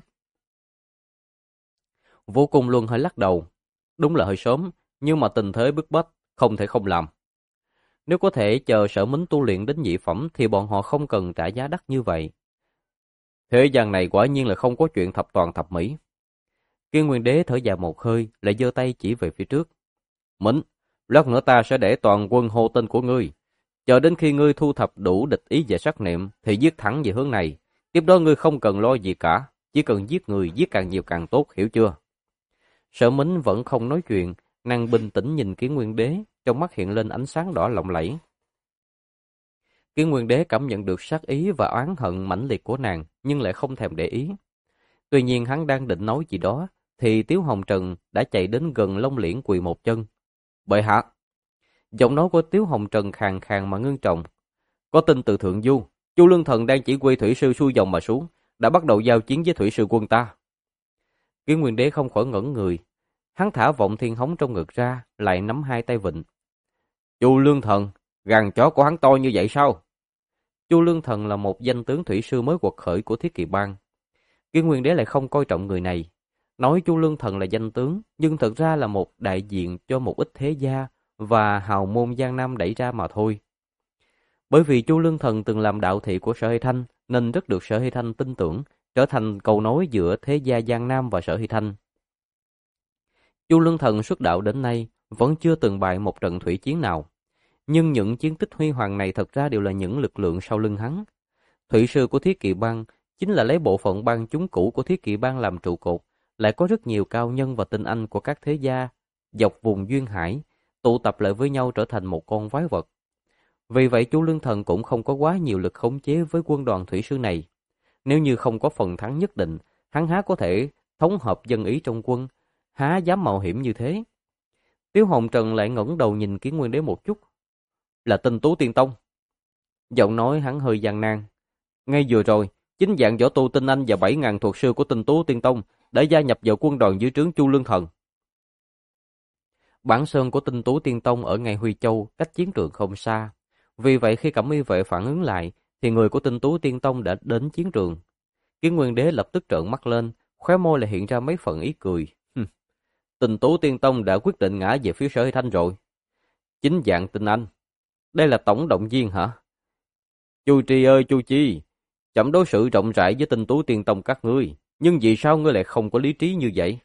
Vô Cùng Luân hơi lắc đầu. Đúng là hơi sớm, nhưng mà tình thế bức bách, không thể không làm. Nếu có thể chờ Sở Mính tu luyện đến nhị phẩm thì bọn họ không cần trả giá đắt như vậy. Thế gian này quả nhiên là không có chuyện thập toàn thập mỹ. Kiến Nguyên Đế thở dài một hơi, lại giơ tay chỉ về phía trước. Mính, lát nữa ta sẽ để toàn quân hô tên của ngươi. Chờ đến khi ngươi thu thập đủ địch ý và sát niệm thì giết thẳng về hướng này. Tiếp đó ngươi không cần lo gì cả, chỉ cần giết người, giết càng nhiều càng tốt, hiểu chưa? Sở Mính vẫn không nói chuyện, nàng bình tĩnh nhìn Kiến Nguyên Đế, trong mắt hiện lên ánh sáng đỏ lộng lẫy. Kiến Nguyên Đế cảm nhận được sát ý và oán hận mãnh liệt của nàng, nhưng lại không thèm để ý. Tuy nhiên hắn đang định nói gì đó, thì Tiếu Hồng Trần đã chạy đến gần Long Liễn quỳ một chân. Bệ hạ! Giọng nói của Tiếu Hồng Trần khàn khàn mà ngưng trọng. Có tin từ Thượng Du, Chu Lương Thần đang chỉ huy thủy sư xuôi dòng mà xuống, đã bắt đầu giao chiến với thủy sư quân ta. Kiến Nguyên Đế không khỏi ngẩn người. Hắn thả vọng thiên hống trong ngực ra, lại nắm hai tay vịn. Chu Lương Thần, gàn chó của hắn to như vậy sao? Chu Lương Thần là một danh tướng thủy sư mới quật khởi của Thiết Kỵ Bang. Kiến Nguyên Đế lại không coi trọng người này. Nói Chu Lương Thần là danh tướng, nhưng thật ra là một đại diện cho một ít thế gia và hào môn Giang Nam đẩy ra mà thôi. Bởi vì Chu Lương Thần từng làm đạo thị của Sở Hy Thanh, nên rất được Sở Hy Thanh tin tưởng, trở thành cầu nối giữa thế gia Giang Nam và Sở Hy Thanh. Chu Lương Thần xuất đạo đến nay vẫn chưa từng bại một trận thủy chiến nào, nhưng những chiến tích huy hoàng này thật ra đều là những lực lượng sau lưng hắn. Thủy sư của Thiết Kỵ Bang chính là lấy bộ phận bang chúng cũ của Thiết Kỵ Bang làm trụ cột, lại có rất nhiều cao nhân và tinh anh của các thế gia dọc vùng duyên hải tụ tập lại với nhau trở thành một con quái vật. Vì vậy Chu Lương Thần cũng không có quá nhiều lực khống chế với quân đoàn thủy sư này. Nếu như không có phần thắng nhất định, hắn há có thể thống hợp dân ý trong quân, há dám mạo hiểm như thế. Tiếu Hồng Trần lại ngẩng đầu nhìn Kiến Nguyên Đế một chút. Là Tinh Tú Tiên Tông. Giọng nói hắn hơi gian nan. Ngay vừa rồi, chính dạng võ tu tinh anh và 7.000 thuật sư của Tinh Tú Tiên Tông đã gia nhập vào quân đoàn dưới trướng Chu Lương Thần. Bản sơn của Tinh Tú Tiên Tông ở ngay Huy Châu, cách chiến trường không xa. Vì vậy khi Cẩm Y vệ phản ứng lại, thì người của Tinh Tú Tiên Tông đã đến chiến trường. Kiến Nguyên Đế lập tức trợn mắt lên, khóe môi lại hiện ra mấy phần ý cười. Tinh Tú Tiên Tông đã quyết định ngã về phía Sở Hy Thanh rồi. Chính dạng tinh anh. Đây là tổng động viên hả? Chu Tri ơi Chu Chi, chậm đối xử rộng rãi với Tinh Tú Tiên Tông các ngươi, nhưng vì sao ngươi lại không có lý trí như vậy?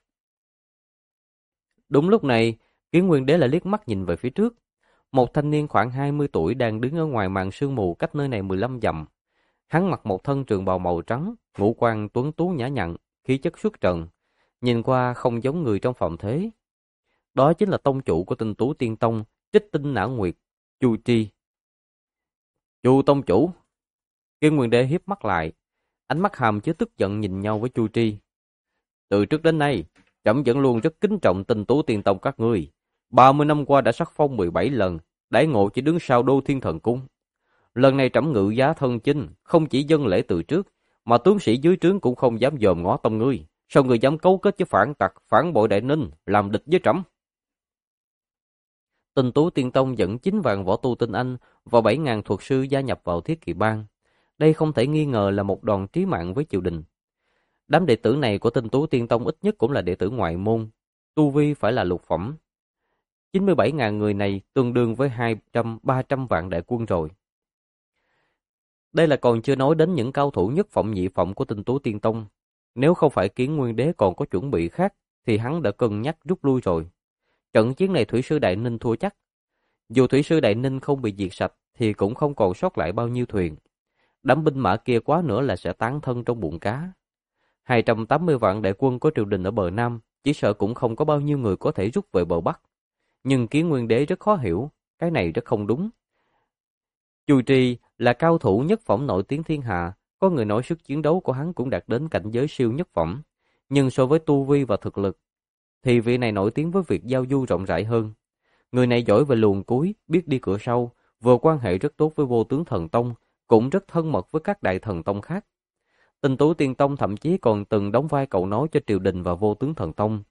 Đúng lúc này, Kiến Nguyên Đế lại liếc mắt nhìn về phía trước. Một thanh niên khoảng 20 tuổi đang đứng ở ngoài màn sương mù cách nơi này 15 dặm. Hắn mặc một thân trường bào màu trắng, ngũ quan tuấn tú nhã nhặn, khí chất xuất trần, nhìn qua không giống người trong phòng thế. Đó chính là tông chủ của Tinh Tú Tiên Tông, Trích Tinh Nã Nguyệt, Chu Tri. Chu tông chủ. Kiến Nguyên Đế hiếp mắt lại, ánh mắt hàm chứa tức giận nhìn nhau với Chu Tri. Từ trước đến nay, trẫm vẫn luôn rất kính trọng Tinh Tú Tiên Tông các ngươi. 30 năm qua đã sắc phong 17 lần, đãi ngộ chỉ đứng sau Đô Thiên Thần Cung. Lần này trẫm ngự giá thân chinh, không chỉ dân lễ từ trước, mà tướng sĩ dưới trướng cũng không dám dòm ngó tông ngươi. Sao ngươi dám cấu kết với phản tặc, phản bội Đại Ninh, làm địch với trẫm? Tinh Tú Tiên Tông dẫn 9 vạn võ tu tinh anh và 7.000 thuật sư gia nhập vào Thiết Kỵ Bang. Đây không thể nghi ngờ là một đòn chí mạng với triều đình. Đám đệ tử này của Tinh Tú Tiên Tông ít nhất cũng là đệ tử ngoại môn, tu vi phải là lục phẩm. 97.000 người này tương đương với 200-300 vạn đại quân rồi. Đây là còn chưa nói đến những cao thủ nhất phẩm nhị phẩm của Tinh Tú Tiên Tông. Nếu không phải Kiến Nguyên Đế còn có chuẩn bị khác, thì hắn đã cân nhắc rút lui rồi. Trận chiến này Thủy sư Đại Ninh thua chắc. Dù Thủy sư Đại Ninh không bị diệt sạch, thì cũng không còn sót lại bao nhiêu thuyền. Đám binh mã kia quá nữa là sẽ tán thân trong bụng cá. 280 vạn đại quân của triều đình ở bờ Nam, chỉ sợ cũng không có bao nhiêu người có thể rút về bờ Bắc. Nhưng Kiến Nguyên Đế rất khó hiểu, cái này rất không đúng. Chu Tri là cao thủ nhất phẩm nổi tiếng thiên hạ, có người nói sức chiến đấu của hắn cũng đạt đến cảnh giới siêu nhất phẩm. Nhưng so với tu vi và thực lực, thì vị này nổi tiếng với việc giao du rộng rãi hơn. Người này giỏi về luồn cuối, biết đi cửa sau, vừa quan hệ rất tốt với Vô Tướng Thần Tông, cũng rất thân mật với các đại thần tông khác. Tinh Tú Tiên Tông thậm chí còn từng đóng vai cầu nối cho triều đình và Vô Tướng Thần Tông.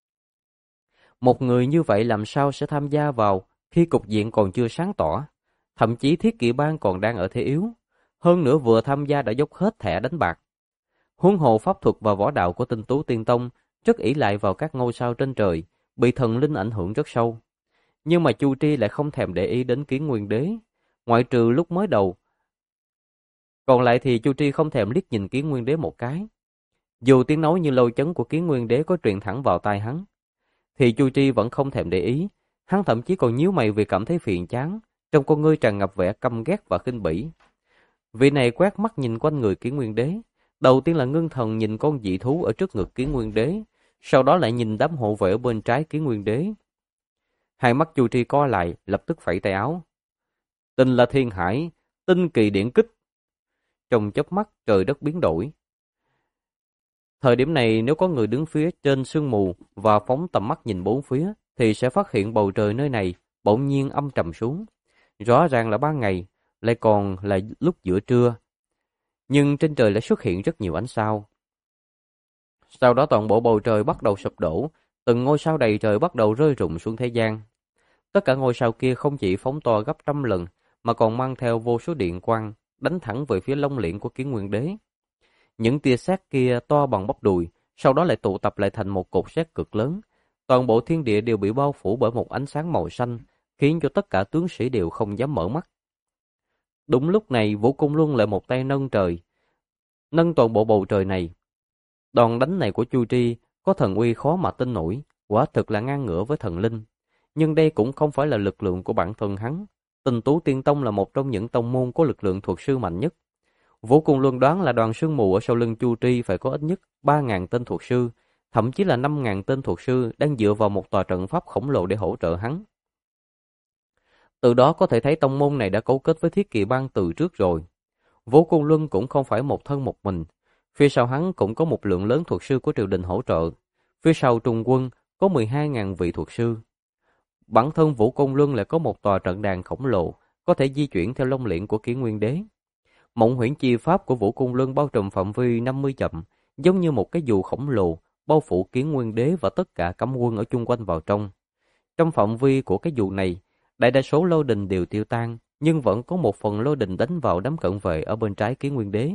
Một người như vậy làm sao sẽ tham gia vào khi cục diện còn chưa sáng tỏ, thậm chí Thiết Kỵ Bang còn đang ở thế yếu, hơn nữa vừa tham gia đã dốc hết thẻ đánh bạc. Huống hồ pháp thuật và võ đạo của Tinh Tú Tiên Tông rất ỷ lại vào các ngôi sao trên trời, bị thần linh ảnh hưởng rất sâu. Nhưng mà Chu Tri lại không thèm để ý đến Kiến Nguyên Đế, ngoại trừ lúc mới đầu. Còn lại thì Chu Tri không thèm liếc nhìn Kiến Nguyên Đế một cái. Dù tiếng nói như lôi chấn của Kiến Nguyên Đế có truyền thẳng vào tai hắn, thì Chu Tri vẫn không thèm để ý. Hắn thậm chí còn nhíu mày vì cảm thấy phiền chán, trong con ngươi tràn ngập vẻ căm ghét và khinh bỉ. Vị này quét mắt nhìn quanh người Kiến Nguyên Đế, đầu tiên là ngưng thần nhìn con dị thú ở trước ngực Kiến Nguyên Đế, sau đó lại nhìn đám hộ vệ ở bên trái Kiến Nguyên Đế. Hai mắt Chu Tri co lại, lập tức phẩy tay áo. Tinh là thiên hải, tinh kỳ điển kích. Trong chớp mắt trời đất biến đổi. Thời điểm này nếu có người đứng phía trên sương mù và phóng tầm mắt nhìn bốn phía thì sẽ phát hiện bầu trời nơi này bỗng nhiên âm trầm xuống. Rõ ràng là ban ngày, lại còn là lúc giữa trưa. Nhưng trên trời lại xuất hiện rất nhiều ánh sao. Sau đó toàn bộ bầu trời bắt đầu sụp đổ, từng ngôi sao đầy trời bắt đầu rơi rụng xuống thế gian. Tất cả ngôi sao kia không chỉ phóng to gấp trăm lần, mà còn mang theo vô số điện quang, đánh thẳng về phía lông liễn của Kiến Nguyên Đế. Những tia sét kia to bằng bắp đùi, sau đó lại tụ tập lại thành một cột sét cực lớn. Toàn bộ thiên địa đều bị bao phủ bởi một ánh sáng màu xanh, khiến cho tất cả tướng sĩ đều không dám mở mắt. Đúng lúc này, Vũ Cung Luân lại một tay nâng trời, nâng toàn bộ bầu trời này. Đòn đánh này của Chu Tri có thần uy khó mà tin nổi, quả thực là ngang ngửa với thần linh. Nhưng đây cũng không phải là lực lượng của bản thân hắn. Tình Tú Tiên Tông là một trong những tông môn có lực lượng thuật sư mạnh nhất. Vũ Cung Luân đoán là đoàn sương mù ở sau lưng Chu Tri phải có ít nhất 3.000 tên thuật sư, thậm chí là 5.000 tên thuật sư đang dựa vào một tòa trận pháp khổng lồ để hỗ trợ hắn. Từ đó có thể thấy tông môn này đã cấu kết với Thiết Kỵ Bang từ trước rồi. Vũ Cung Luân cũng không phải một thân một mình, phía sau hắn cũng có một lượng lớn thuật sư của triều đình hỗ trợ. Phía sau Trung quân có 12.000 vị thuật sư. Bản thân Vũ Cung Luân lại có một tòa trận đàn khổng lồ, có thể di chuyển theo long liễn của Kiến Nguyên Đế. Mộng huyễn chi pháp của Vũ Cung Luân bao trùm phạm vi 50 dặm, giống như một cái dù khổng lồ, bao phủ Kiến Nguyên Đế và tất cả cấm quân ở chung quanh vào trong. Trong phạm vi của cái dù này, đại đa số lôi đình đều tiêu tan, nhưng vẫn có một phần lôi đình đánh vào đám cận vệ ở bên trái Kiến Nguyên Đế.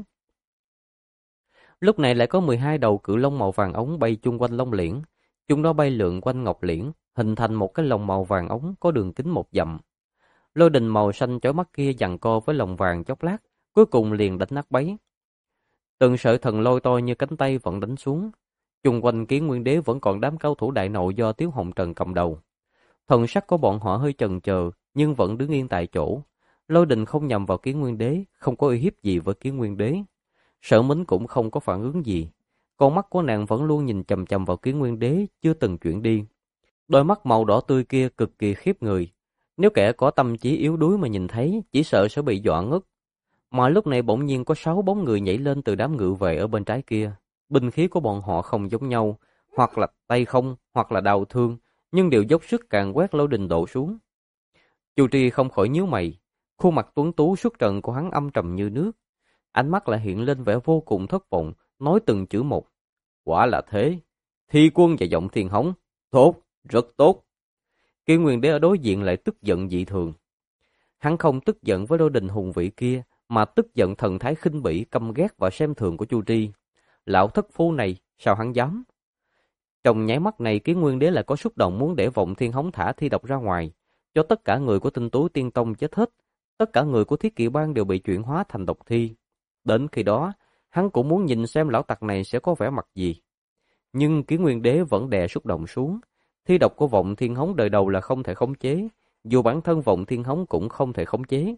Lúc này lại có 12 đầu cự long màu vàng ống bay chung quanh long liễn, chúng nó bay lượn quanh ngọc liễn, hình thành một cái lồng màu vàng ống có đường kính 1 dặm. Lôi đình màu xanh chói mắt kia giằng co với lồng vàng chốc lát, cuối cùng liền đánh nát bấy. Từng sợi thần lôi to như cánh tay vẫn đánh xuống. Chung quanh Kiến Nguyên Đế vẫn còn đám cao thủ đại nội do Tiếu Hồng Trần cầm đầu. Thần sắc của bọn họ hơi chần chờ, nhưng vẫn đứng yên tại chỗ. Lôi đình không nhằm vào Kiến Nguyên Đế, không có uy hiếp gì với Kiến Nguyên Đế. Sở Mính cũng không có phản ứng gì. Con mắt của nàng vẫn luôn nhìn chằm chằm vào Kiến Nguyên Đế, chưa từng chuyển đi. Đôi mắt màu đỏ tươi kia cực kỳ khiếp người. Nếu kẻ có tâm trí yếu đuối mà nhìn thấy, chỉ sợ sẽ bị dọa ngất. Mà lúc này bỗng nhiên có 6 bóng người nhảy lên từ đám ngự vệ ở bên trái kia. Binh khí của bọn họ không giống nhau, hoặc là tay không, hoặc là đao thương, nhưng đều dốc sức càn quét lôi đình đổ xuống. Chu Tri không khỏi nhíu mày, khuôn mặt tuấn tú xuất trần của hắn âm trầm như nước. Ánh mắt lại hiện lên vẻ vô cùng thất vọng, nói từng chữ một. Quả là thế, Thi Quân và Giọng Thiên Hống, tốt, rất tốt. Kiến Nguyên Đế ở đối diện lại tức giận dị thường. Hắn không tức giận với lôi đình hùng vĩ kia, mà tức giận thần thái khinh bỉ, căm ghét và xem thường của Chu Tri. Lão thất phu này, sao hắn dám? Trong nháy mắt này, Kiến Nguyên Đế lại có xúc động muốn để Vọng Thiên Hống thả thi độc ra ngoài, cho tất cả người của Tinh Tú Tiên Tông chết hết, tất cả người của Thiết Kỵ Bang đều bị chuyển hóa thành độc thi. Đến khi đó, hắn cũng muốn nhìn xem lão tặc này sẽ có vẻ mặt gì. Nhưng Kiến Nguyên Đế vẫn đè xúc động xuống. Thi độc của Vọng Thiên Hống đời đầu là không thể khống chế, dù bản thân Vọng Thiên Hống cũng không thể khống chế.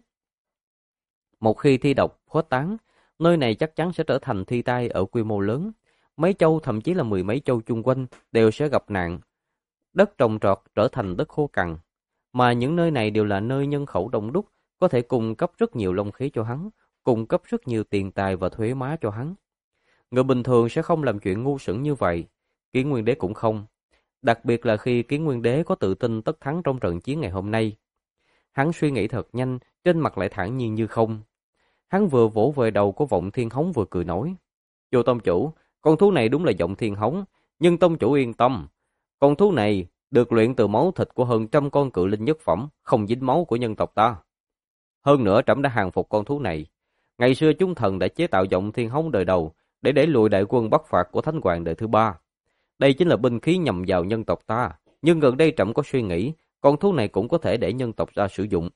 Một khi thi độc khuếch tán, nơi này chắc chắn sẽ trở thành thi tai ở quy mô lớn. Mấy châu, thậm chí là 10 mấy châu chung quanh đều sẽ gặp nạn. Đất trồng trọt trở thành đất khô cằn. Mà những nơi này đều là nơi nhân khẩu đông đúc, có thể cung cấp rất nhiều long khí cho hắn, cung cấp rất nhiều tiền tài và thuế má cho hắn. Người bình thường sẽ không làm chuyện ngu xuẩn như vậy, Kiến Nguyên Đế cũng không. Đặc biệt là khi Kiến Nguyên Đế có tự tin tất thắng trong trận chiến ngày hôm nay. Hắn suy nghĩ thật nhanh, trên mặt lại thản nhiên như không. Hắn vừa vỗ về đầu của Vọng Thiên Hống vừa cười nói. Vô tông chủ, con thú này đúng là Vọng Thiên Hống, nhưng tông chủ yên tâm. Con thú này được luyện từ máu thịt của hơn 100 con cự linh nhất phẩm, không dính máu của nhân tộc ta. Hơn nữa trẫm đã hàng phục con thú này. Ngày xưa chúng thần đã chế tạo Vọng Thiên Hống đời đầu để đẩy lùi đại quân Bắc Phạt của Thánh Hoàng đời thứ 3. Đây chính là binh khí nhằm vào nhân tộc ta, nhưng gần đây trẫm có suy nghĩ, con thú này cũng có thể để nhân tộc ra sử dụng.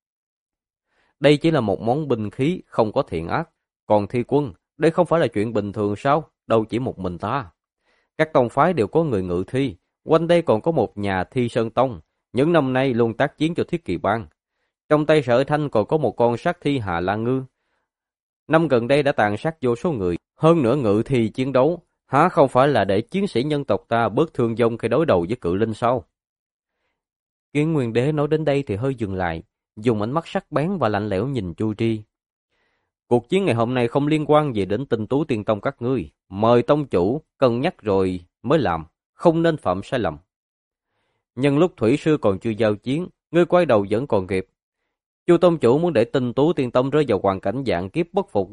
Đây chỉ là một món binh khí không có thiện ác, còn Thi Quân, đây không phải là chuyện bình thường sao, đâu chỉ một mình ta. Các tông phái đều có người ngự thi, quanh đây còn có một nhà Thi Sơn Tông, những năm nay luôn tác chiến cho Thiết Kỵ Bang. Trong tay Sở Thanh còn có một con sát thi Hà La Ngư. Năm gần đây đã tàn sát vô số người, hơn nữa ngự thi chiến đấu, há không phải là để chiến sĩ nhân tộc ta bớt thương vong khi đối đầu với cự linh sao? Kiến Nguyên Đế nói đến đây thì hơi dừng lại, dùng ánh mắt sắc bén và lạnh lẽo nhìn Chu Tri, Cuộc chiến ngày hôm nay không liên quan gì đến Tinh Tú Tiên Tông các ngươi. Mời tông chủ cân nhắc rồi mới làm, không nên phạm sai lầm. Nhân lúc thủy sư còn chưa giao chiến, ngươi quay đầu vẫn còn kịp. Chu tông chủ muốn để Tinh Tú Tiên Tông rơi vào hoàn cảnh dạng kiếp bất phục.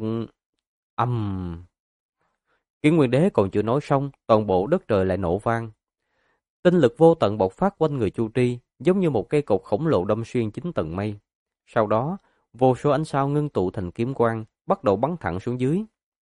Kiến Nguyên Đế còn chưa nói xong, toàn bộ đất trời lại nổ vang. Tinh lực vô tận bộc phát quanh người Chu Tri, giống như một cây cột khổng lồ đâm xuyên 9 tầng mây. Sau đó, vô số ánh sao ngưng tụ thành kiếm quang, bắt đầu bắn thẳng xuống dưới.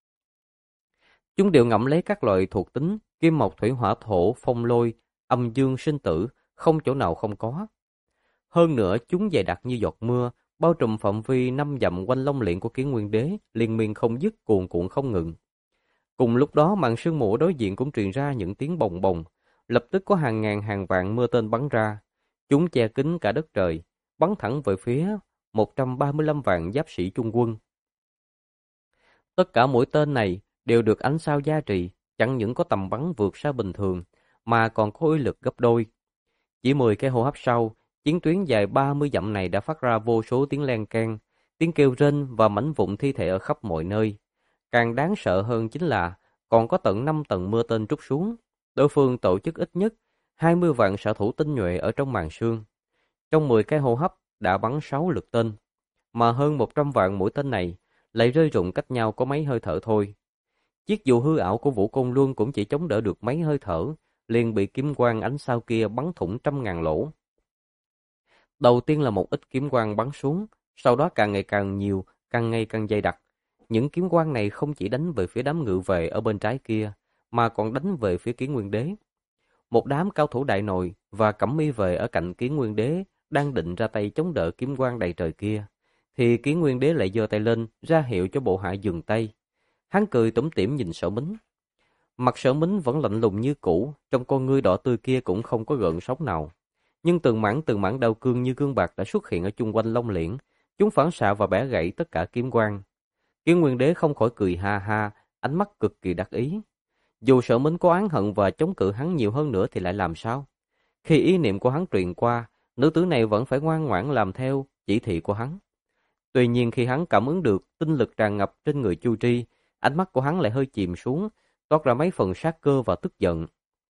Chúng đều ngậm lấy các loại thuộc tính, kim mộc thủy hỏa thổ, phong lôi, âm dương sinh tử, không chỗ nào không có. Hơn nữa, chúng dày đặc như giọt mưa, bao trùm phạm vi 5 dặm quanh long liễn của Kiến Nguyên Đế, liên miên không dứt, cuồn cuộn không ngừng. Cùng lúc đó, màn sương mù đối diện cũng truyền ra những tiếng bồng bồng, lập tức có hàng ngàn hàng vạn mưa tên bắn ra. Chúng che kín cả đất trời, bắn thẳng về phía 135 vạn giáp sĩ Trung quân. Tất cả mũi tên này đều được ánh sao gia trì, chẳng những có tầm bắn vượt xa bình thường, mà còn có uy lực gấp đôi. Chỉ 10 cái hô hấp sau, chiến tuyến dài 30 dặm này đã phát ra vô số tiếng len keng, tiếng kêu rên và mảnh vụn thi thể ở khắp mọi nơi. Càng đáng sợ hơn chính là còn có tận 5 tầng mưa tên trút xuống. Đối phương tổ chức ít nhất 20 vạn xạ thủ tinh nhuệ ở trong màn sương. Trong 10 cái hô hấp đã bắn 6 lượt tên, mà hơn 100 vạn mũi tên này lại rơi rụng cách nhau có mấy hơi thở thôi. Chiếc dù hư ảo của Vũ Côn Luân cũng chỉ chống đỡ được mấy hơi thở, liền bị kiếm quang ánh sao kia bắn thủng trăm ngàn lỗ. Đầu tiên là một ít kiếm quang bắn xuống, sau đó càng ngày càng nhiều, càng ngày càng dày đặc. Những kiếm quang này không chỉ đánh về phía đám ngự vệ ở bên trái kia, mà còn đánh về phía Kiến Nguyên Đế. Một đám cao thủ đại nội và cẩm y vệ ở cạnh Kiến Nguyên Đế đang định ra tay chống đỡ kiếm quang đầy trời kia, thì Kiến Nguyên Đế lại giơ tay lên ra hiệu cho bộ hạ dừng tay. Hắn cười tủm tỉm nhìn Sở Mính. Mặt Sở Mính vẫn lạnh lùng như cũ, trong con ngươi đỏ tươi kia cũng không có gợn sóng nào. Nhưng từng mảng đao cương như gương bạc đã xuất hiện ở chung quanh long liễn, chúng phản xạ và bẻ gãy tất cả kiếm quang. Kiến Nguyên Đế không khỏi cười ha ha, ánh mắt cực kỳ đắc ý. Dù Sở Mính có oán hận và chống cự hắn nhiều hơn nữa thì lại làm sao? Khi ý niệm của hắn truyền qua, nữ tử này vẫn phải ngoan ngoãn làm theo chỉ thị của hắn. Tuy nhiên khi hắn cảm ứng được tinh lực tràn ngập trên người Chu Tri, ánh mắt của hắn lại hơi chìm xuống, toát ra mấy phần sát cơ và tức giận.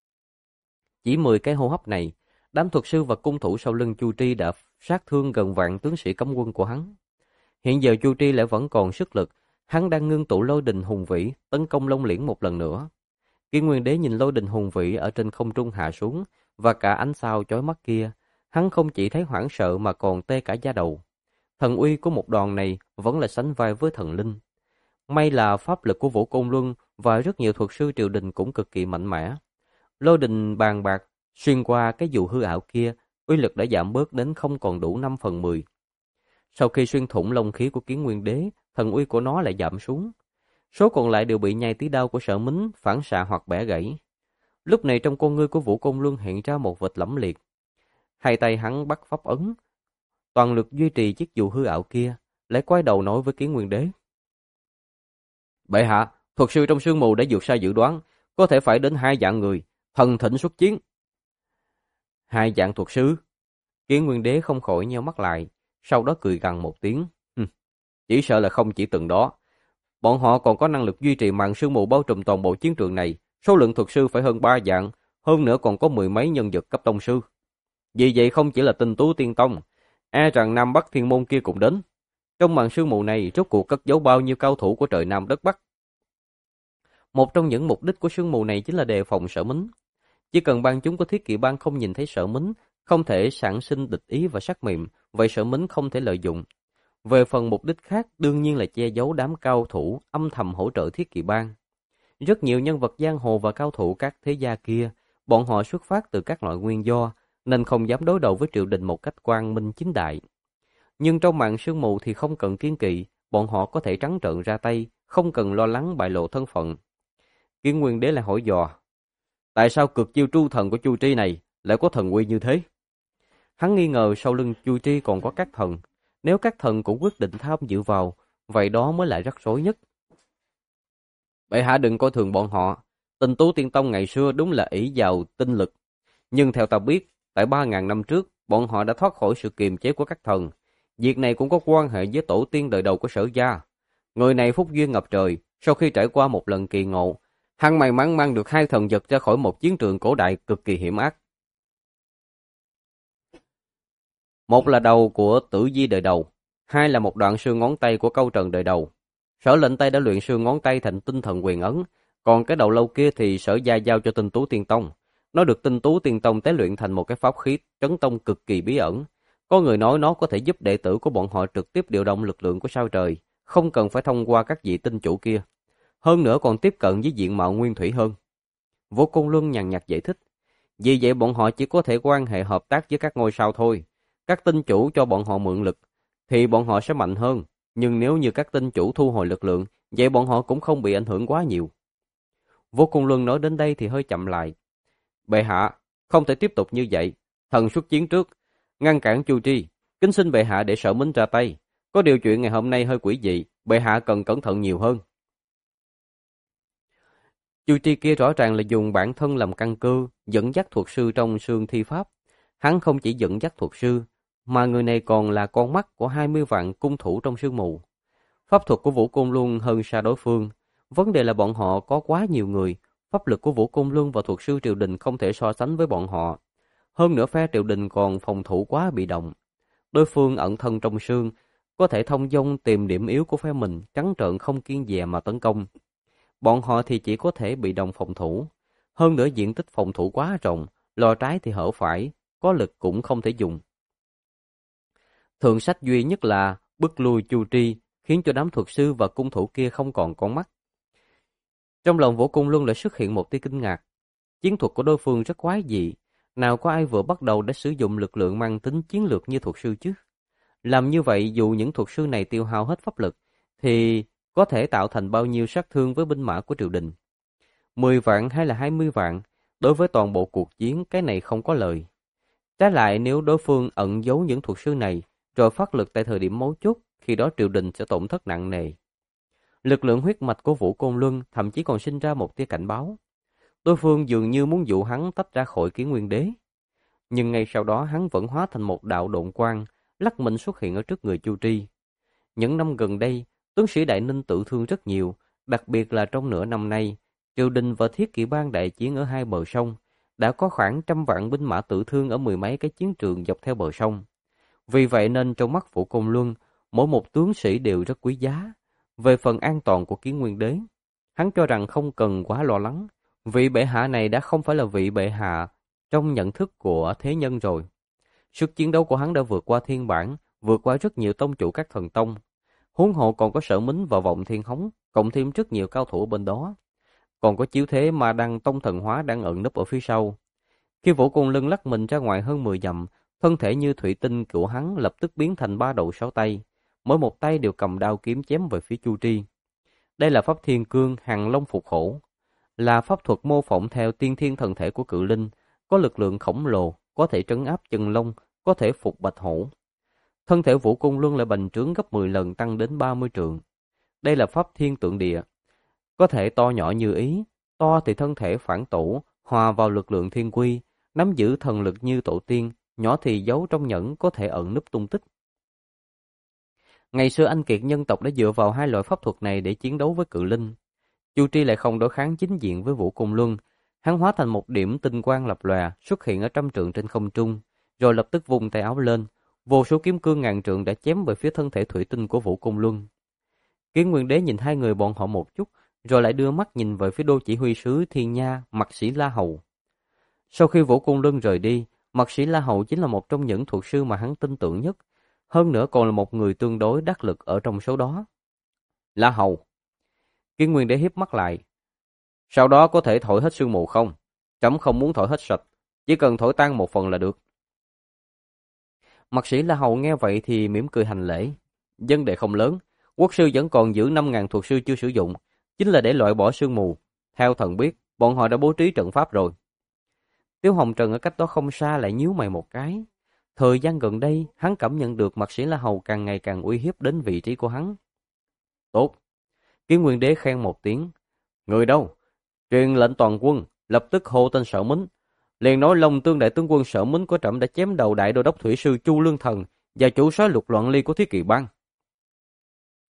Chỉ 10 cái hô hấp này, đám thuật sư và cung thủ sau lưng Chu Tri đã sát thương gần vạn tướng sĩ cấm quân của hắn. Hiện giờ Chu Tri lại vẫn còn sức lực, hắn đang ngưng tụ lôi đình hùng vĩ tấn công Long Liễn một lần nữa. Kiến Nguyên Đế nhìn lôi đình hùng vĩ ở trên không trung hạ xuống và cả ánh sao chói mắt kia, hắn không chỉ thấy hoảng sợ mà còn tê cả da đầu. Thần uy của một đòn này vẫn là sánh vai với thần linh. May là pháp lực của Vũ Côn Luân và rất nhiều thuật sư triều đình cũng cực kỳ mạnh mẽ. Lôi đình bàn bạc xuyên qua cái dù hư ảo kia, uy lực đã giảm bớt đến không còn đủ 5/10. Sau khi xuyên thủng long khí của Kiến Nguyên Đế, thần uy của nó lại giảm xuống. Số còn lại đều bị nhai tí đao của Sở Mính phản xạ hoặc bẻ gãy. Lúc này trong con ngươi của Vũ Côn Luân hiện ra một vệt lẫm liệt. Hai tay hắn bắt pháp ấn, toàn lực duy trì chiếc dù hư ảo kia, lại quay đầu nói với Kiến Nguyên Đế. Bệ hạ, thuật sư trong sương mù đã vượt xa dự đoán, có thể phải đến 2 vạn người, thần thỉnh xuất chiến. 2 vạn thuật sư? Kiến Nguyên Đế không khỏi nheo mắt lại, sau đó cười gằn một tiếng. Chỉ sợ là không chỉ từng đó. Bọn họ còn có năng lực duy trì màn sương mù bao trùm toàn bộ chiến trường này, số lượng thuật sư phải hơn 3 vạn, hơn nữa còn có 10 mấy nhân vật cấp tông sư. Vì vậy không chỉ là Tinh Tú Tiên Tông, e rằng Nam Bắc Thiên Môn kia cũng đến. Trong màn sương mù này rốt cuộc cất giấu bao nhiêu cao thủ của trời Nam đất Bắc. Một trong những mục đích của sương mù này chính là đề phòng Sở Mính. Chỉ cần bang chúng của Thiết Kỵ Bang không nhìn thấy Sở Mính, không thể sản sinh địch ý và sắc mềm, vậy Sở Mính không thể lợi dụng. Về phần mục đích khác, đương nhiên là che giấu đám cao thủ âm thầm hỗ trợ Thiết Kỵ Bang. Rất nhiều nhân vật giang hồ và cao thủ các thế gia kia, bọn họ xuất phát từ các loại nguyên do, nên không dám đối đầu với triều đình một cách quang minh chính đại. Nhưng trong màn sương mù thì không cần kiên kỵ, bọn họ có thể trắng trợn ra tay, không cần lo lắng bại lộ thân phận. Kiến Nguyên Đế lại hỏi dò, tại sao cực chiêu tru thần của Chu Tri này lại có thần uy như thế? Hắn nghi ngờ sau lưng Chu Tri còn có các thần, nếu các thần cũng quyết định tham dự vào, vậy đó mới là rắc rối nhất. Bệ hạ đừng coi thường bọn họ, Tinh Tú Tiên Tông ngày xưa đúng là ỷ vào tinh lực, nhưng theo ta biết, tại 3.000 năm trước, bọn họ đã thoát khỏi sự kiềm chế của các thần. Việc này cũng có quan hệ với tổ tiên đời đầu của Sở gia. Người này phúc duyên ngập trời, sau khi trải qua một lần kỳ ngộ, hắn may mắn mang được 2 thần vật ra khỏi một chiến trường cổ đại cực kỳ hiểm ác. Một là đầu của Tử Di đời đầu, hai là một đoạn xương ngón tay của Câu Trần đời đầu. Sở Lệnh Tây đã luyện xương ngón tay thành tinh thần quyền ấn, còn cái đầu lâu kia thì Sở Gia giao cho Tinh Tú Tiên Tông. Nó được Tinh Tú Tiên Tông tế luyện thành một cái pháp khí trấn tông cực kỳ bí ẩn. Có người nói nó có thể giúp đệ tử của bọn họ trực tiếp điều động lực lượng của sao trời, không cần phải thông qua các vị tinh chủ kia. Hơn nữa còn tiếp cận với diện mạo nguyên thủy hơn. Vô Côn Luân nhàn nhạt giải thích. Vì vậy bọn họ chỉ có thể quan hệ hợp tác với các ngôi sao thôi. Các tinh chủ cho bọn họ mượn lực, thì bọn họ sẽ mạnh hơn. Nhưng nếu như các tinh chủ thu hồi lực lượng, vậy bọn họ cũng không bị ảnh hưởng quá nhiều. Vô Côn Luân nói đến đây thì hơi chậm lại. Bệ hạ, không thể tiếp tục như vậy. Thần xuất chiến trước, ngăn cản Chu Tri. Kính xin bệ hạ để Sở Minh ra tay. Có điều chuyện ngày hôm nay hơi quỷ dị, bệ hạ cần cẩn thận nhiều hơn. Chu Tri kia rõ ràng là dùng bản thân làm căn cơ, dẫn dắt thuật sư trong sương thi pháp. Hắn không chỉ dẫn dắt thuật sư, mà người này còn là con mắt của 20 vạn cung thủ trong sương mù. Pháp thuật của Vũ Côn Luân hơn xa đối phương. Vấn đề là bọn họ có quá nhiều người, pháp lực của Vũ Côn Luân và thuật sư triều đình không thể so sánh với bọn họ. Hơn nữa phe triều đình còn phòng thủ quá bị động. Đối phương ẩn thân trong sương, có thể thông dong tìm điểm yếu của phe mình, trắng trợn không kiêng dè mà tấn công. Bọn họ thì chỉ có thể bị động phòng thủ. Hơn nữa diện tích phòng thủ quá rộng, lò trái thì hở phải, có lực cũng không thể dùng. Thượng sách duy nhất là bức lui Chu Tri, khiến cho đám thuật sư và cung thủ kia không còn con mắt. Trong lòng Vũ Cung Luân lại xuất hiện một tia kinh ngạc. Chiến thuật của đối phương rất quái dị. Nào có ai vừa bắt đầu đã sử dụng lực lượng mang tính chiến lược như thuật sư chứ? Làm như vậy dù những thuật sư này tiêu hao hết pháp lực, thì có thể tạo thành bao nhiêu sát thương với binh mã của triều đình. 10 vạn hay là 20 vạn, đối với toàn bộ cuộc chiến cái này không có lời. Trái lại nếu đối phương ẩn giấu những thuật sư này, rồi phát lực tại thời điểm mấu chốt, khi đó triều đình sẽ tổn thất nặng nề. Lực lượng huyết mạch của Vũ Côn Luân thậm chí còn sinh ra một tia cảnh báo. Đối phương dường như muốn dụ hắn tách ra khỏi Kiến Nguyên Đế. Nhưng ngay sau đó hắn vẫn hóa thành một đạo độn quang, lắc mình xuất hiện ở trước người Chu Tri. Những năm gần đây, tướng sĩ Đại Ninh tự thương rất nhiều, đặc biệt là trong nửa năm nay, triều đình và Thiết Kỵ Bang đại chiến ở hai bờ sông, đã có khoảng 100 vạn binh mã tự thương ở 10 mấy cái chiến trường dọc theo bờ sông. Vì vậy nên trong mắt Vũ Côn Luân, mỗi một tướng sĩ đều rất quý giá. Về phần an toàn của Kiến Nguyên Đế, hắn cho rằng không cần quá lo lắng. Vị bệ hạ này đã không phải là vị bệ hạ trong nhận thức của thế nhân rồi. Sức chiến đấu của hắn đã vượt qua thiên bản, vượt qua rất nhiều tông chủ các thần tông. Huống hộ còn có Sở Mính và Vọng Thiên Hống, cộng thêm rất nhiều cao thủ bên đó. Còn có Chiếu Thế Ma Đăng Tông Thần Hóa đang ẩn núp ở phía sau. Khi Vũ Côn Luân lắc mình ra ngoài hơn 10 dặm, thân thể như thủy tinh của hắn lập tức biến thành 3 đầu 6 tay, mỗi một tay đều cầm đao kiếm chém về phía Chu Tri. Đây là pháp Thiên Cương Hàn Long Phục Hổ, là pháp thuật mô phỏng theo tiên thiên thần thể của cự linh, có lực lượng khổng lồ, có thể trấn áp chân long, có thể phục bạch hổ. Thân thể Vũ Côn Luân lại bành trướng gấp 10 lần tăng đến 30 trượng. Đây là pháp Thiên Tượng Địa, có thể to nhỏ như ý, to thì thân thể phản tổ, hòa vào lực lượng thiên quy, nắm giữ thần lực như tổ tiên, nhỏ thì giấu trong nhẫn có thể ẩn núp tung tích. Ngày xưa anh kiệt nhân tộc đã dựa vào hai loại pháp thuật này để chiến đấu với cự linh. Chu Tri lại không đối kháng chính diện với Vũ Côn Luân, hắn hóa thành một điểm tinh quang lập lòe xuất hiện ở 100 trượng trên không trung, rồi lập tức vung tay áo lên, vô số kiếm cương ngàn trượng đã chém về phía thân thể thủy tinh của Vũ Côn Luân. Kiến Nguyên Đế nhìn hai người bọn họ một chút, rồi lại đưa mắt nhìn về phía đô chỉ huy sứ Thiên Nha, Mạc Sĩ La Hầu. Sau khi Vũ Côn Luân rời đi, Mạc Sĩ La Hầu chính là một trong những thuật sư mà hắn tin tưởng nhất, hơn nữa còn là một người tương đối đắc lực ở trong số đó. La Hầu. Kiến Nguyên Đế hiếp mắt lại. Sau đó có thể thổi hết sương mù không? Trẫm không muốn thổi hết sạch, chỉ cần thổi tan một phần là được. Mạc Sĩ La Hầu nghe vậy thì mỉm cười hành lễ. Vấn đề không lớn, quốc sư vẫn còn giữ 5.000 thuật sư chưa sử dụng, chính là để loại bỏ sương mù. Theo thần biết, bọn họ đã bố trí trận pháp rồi. Tiếu Hồng Trần ở cách đó không xa lại nhíu mày một cái. Thời gian gần đây, hắn cảm nhận được Mạc Sĩ La Hầu càng ngày càng uy hiếp đến vị trí của hắn. Tốt. Kiến Nguyên Đế khen một tiếng. Người đâu? Truyền lệnh toàn quân, lập tức hô tên Sở Mính. Liền nói Long Tương đại tướng quân Sở Mính của trẫm đã chém đầu đại đô đốc thủy sư Chu Lương Thần và chủ soái Lục Loạn Ly của Thiết Kỵ Bang.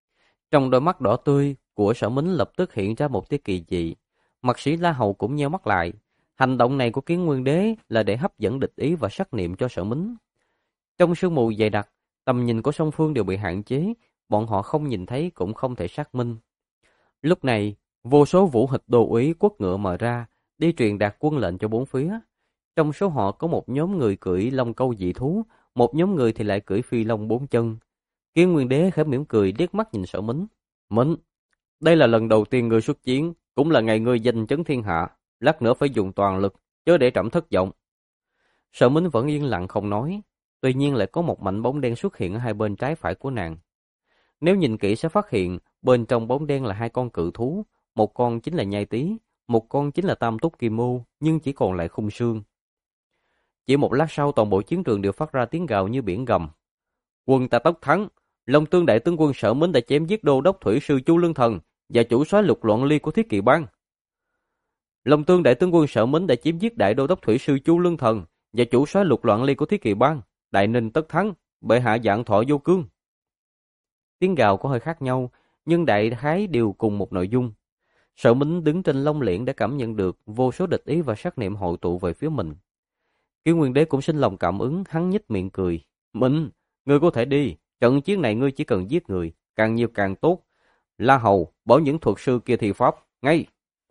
Trong đôi mắt đỏ tươi của Sở Mính lập tức hiện ra một tia kỳ dị. Mạc Sĩ La Hầu cũng nheo mắt lại. Hành động này của Kiến Nguyên Đế là để hấp dẫn địch ý và sát niệm cho Sở Mính. Trong sương mù dày đặc, tầm nhìn của song phương đều bị hạn chế, bọn họ không nhìn thấy cũng không thể xác minh. Lúc này, vô số vũ hịch đô úy quất ngựa mà ra, đi truyền đạt quân lệnh cho bốn phía. Trong số họ có một nhóm người cưỡi long câu dị thú, một nhóm người thì lại cưỡi phi long bốn chân. Kiến Nguyên Đế khẽ mỉm cười liếc mắt nhìn Sở Mính. Mính, đây là lần đầu tiên ngươi xuất chiến, cũng là ngày ngươi giành chấn thiên hạ. Lát nữa phải dùng toàn lực, chớ để trẫm thất vọng. Sở Mính vẫn yên lặng không nói, tuy nhiên lại có một mảnh bóng đen xuất hiện ở hai bên trái phải của nàng. Nếu nhìn kỹ sẽ phát hiện, bên trong bóng đen là hai con cự thú, một con chính là Nhai Tý, một con chính là Tam Túc Kim Mưu, nhưng chỉ còn lại khung xương. Chỉ một lát sau toàn bộ chiến trường đều phát ra tiếng gào như biển gầm. Quân ta tốc thắng, Long Tương đại tướng quân Sở Mính đã chém giết đô đốc thủy sư Chu Lương Thần và chủ soái Lục Loạn Ly của Thiết Kỵ Bang. Long Tương đại tướng quân Sở Mính đã chém giết đại đô đốc thủy sư Chu Lương Thần và chủ soái Lục Loạn Ly của Thiết Kỵ Bang. Đại Ninh tất thắng, bệ hạ vạn thọ vô cương. Tiếng gào có hơi khác nhau, nhưng đại khái đều cùng một nội dung. Sở Mính đứng trên Long Liễn đã cảm nhận được vô số địch ý và sát niệm hội tụ về phía mình. Kiến Nguyên Đế cũng sinh lòng cảm ứng, hắn nhếch miệng cười. Mính, ngươi có thể đi, trận chiến này ngươi chỉ cần giết người, càng nhiều càng tốt. La Hầu, bảo những thuật sư kia thi pháp, ngay.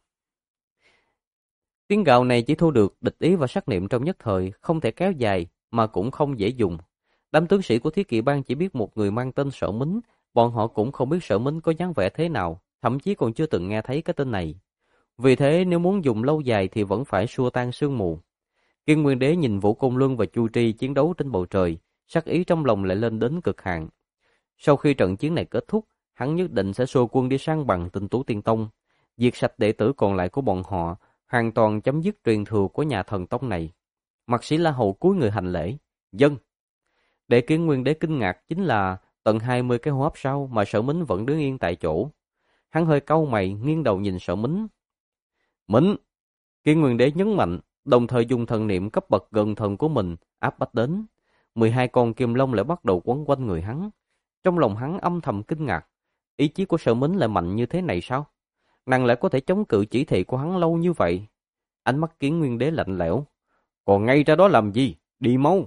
Tiếng gào này chỉ thu được địch ý và sát niệm trong nhất thời, không thể kéo dài, mà cũng không dễ dùng. Đám tướng sĩ của Thiết Kỵ Bang chỉ biết một người mang tên Sở Mính, bọn họ cũng không biết Sở Mính có dáng vẻ thế nào, thậm chí còn chưa từng nghe thấy cái tên này. Vì thế nếu muốn dùng lâu dài thì vẫn phải xua tan sương mù. Kiến Nguyên Đế nhìn Vũ Côn Luân và Chu Tri chiến đấu trên bầu trời, sát ý trong lòng lại lên đến cực hạn. Sau khi trận chiến này kết thúc, hắn nhất định sẽ xô quân đi sang bằng Tinh Tú Tiên Tông, diệt sạch đệ tử còn lại của bọn họ, hoàn toàn chấm dứt truyền thừa của nhà thần tông này. Mạc Sĩ La Hầu cúi người hành lễ, "Dân." Để Kiến Nguyên Đế kinh ngạc chính là tận 20 cái hô hấp sau mà Sở Mính vẫn đứng yên tại chỗ. Hắn hơi cau mày, nghiêng đầu nhìn Sở Mính. "Mính." Kiến Nguyên Đế nhấn mạnh, đồng thời dùng thần niệm cấp bậc gần thần của mình áp bách đến. 12 con kim long lại bắt đầu quấn quanh người hắn. Trong lòng hắn âm thầm kinh ngạc, ý chí của Sở Mính lại mạnh như thế này sao? Nàng lại có thể chống cự chỉ thị của hắn lâu như vậy. Ánh mắt Kiến Nguyên Đế lạnh lẽo. "Còn ngay ra đó làm gì? Đi mau."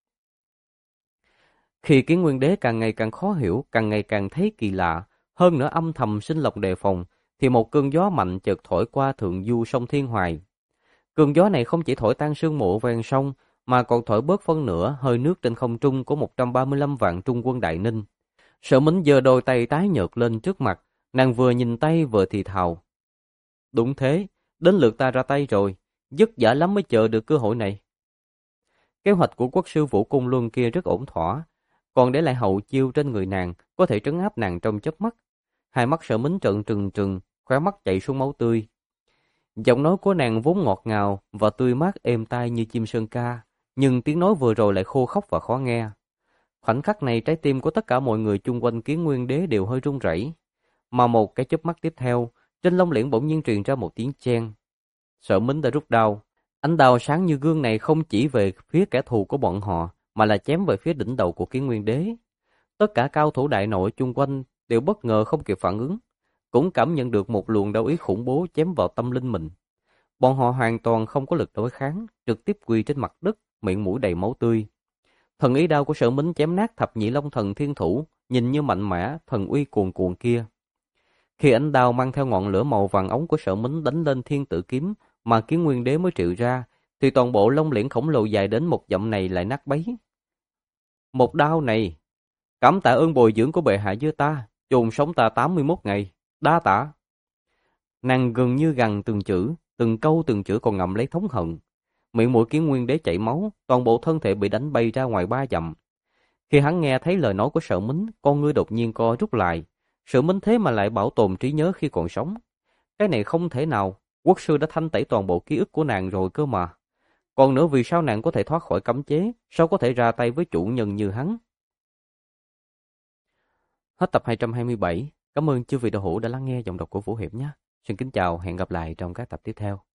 Khi Kiến Nguyên Đế càng ngày càng khó hiểu, càng ngày càng thấy kỳ lạ, hơn nữa âm thầm sinh lòng đề phòng, thì một cơn gió mạnh chợt thổi qua thượng du sông Thiên Hoài. Cơn gió này không chỉ thổi tan sương mù ven sông, mà còn thổi bớt phân nửa hơi nước trên không trung của 135 vạn trung quân Đại Ninh. Sở Mính giơ đôi tay tái nhợt lên trước mặt, nàng vừa nhìn tay vừa thì thào. "Đúng thế, đến lượt ta ra tay rồi, vất vả lắm mới chờ được cơ hội này." Kế hoạch của quốc sư Vũ Cung Luân kia rất ổn thỏa, còn để lại hậu chiêu trên người nàng, có thể trấn áp nàng trong chớp mắt. Hai mắt Sở Mính trợn trừng trừng, khóe mắt chảy xuống máu tươi. Giọng nói của nàng vốn ngọt ngào và tươi mát êm tai như chim sơn ca, nhưng tiếng nói vừa rồi lại khô khốc và khó nghe. Khoảnh khắc này trái tim của tất cả mọi người chung quanh Kiến Nguyên Đế đều hơi run rẩy. Mà một cái chớp mắt tiếp theo, trên Long Liễn bỗng nhiên truyền ra một tiếng chen. Sở Mính đã rút đao. Ánh đao sáng như gương này không chỉ về phía kẻ thù của bọn họ, mà là chém về phía đỉnh đầu của Kiến Nguyên Đế. Tất cả cao thủ đại nội chung quanh đều bất ngờ không kịp phản ứng, cũng cảm nhận được một luồng đau ý khủng bố chém vào tâm linh mình. Bọn họ hoàn toàn không có lực đối kháng, trực tiếp quỳ trên mặt đất, miệng mũi đầy máu tươi. Thần ý đao của Sở Mính chém nát thập nhị long thần thiên thủ, nhìn như mạnh mẽ, thần uy cuồn cuộn kia. Khi ánh đao mang theo ngọn lửa màu vàng ống của Sở Mính đánh lên thiên tử kiếm mà Kiến Nguyên Đế mới triệu ra, thì toàn bộ Long Liễn khổng lồ dài đến một dặm này lại nát bấy. "Một đao này, cảm tạ ơn bồi dưỡng của bệ hạ với ta, chôn sống ta 81 ngày, đa tạ." Nàng gần như gằn từng câu từng chữ còn ngậm lấy thống hận. Miệng mũi Kiến Nguyên Đế chảy máu, toàn bộ thân thể bị đánh bay ra ngoài 3 dặm. Khi hắn nghe thấy lời nói của Sở Mính, con ngươi đột nhiên co rút lại. Sở Mính thế mà lại bảo tồn trí nhớ khi còn sống. Cái này không thể nào, quốc sư đã thanh tẩy toàn bộ ký ức của nàng rồi cơ mà. Còn nữa vì sao nàng có thể thoát khỏi cấm chế, sao có thể ra tay với chủ nhân như hắn? Hết tập 227. Cảm ơn chư vị đạo hữu đã lắng nghe giọng đọc của Vũ Hiệp nhé. Xin kính chào, hẹn gặp lại trong các tập tiếp theo.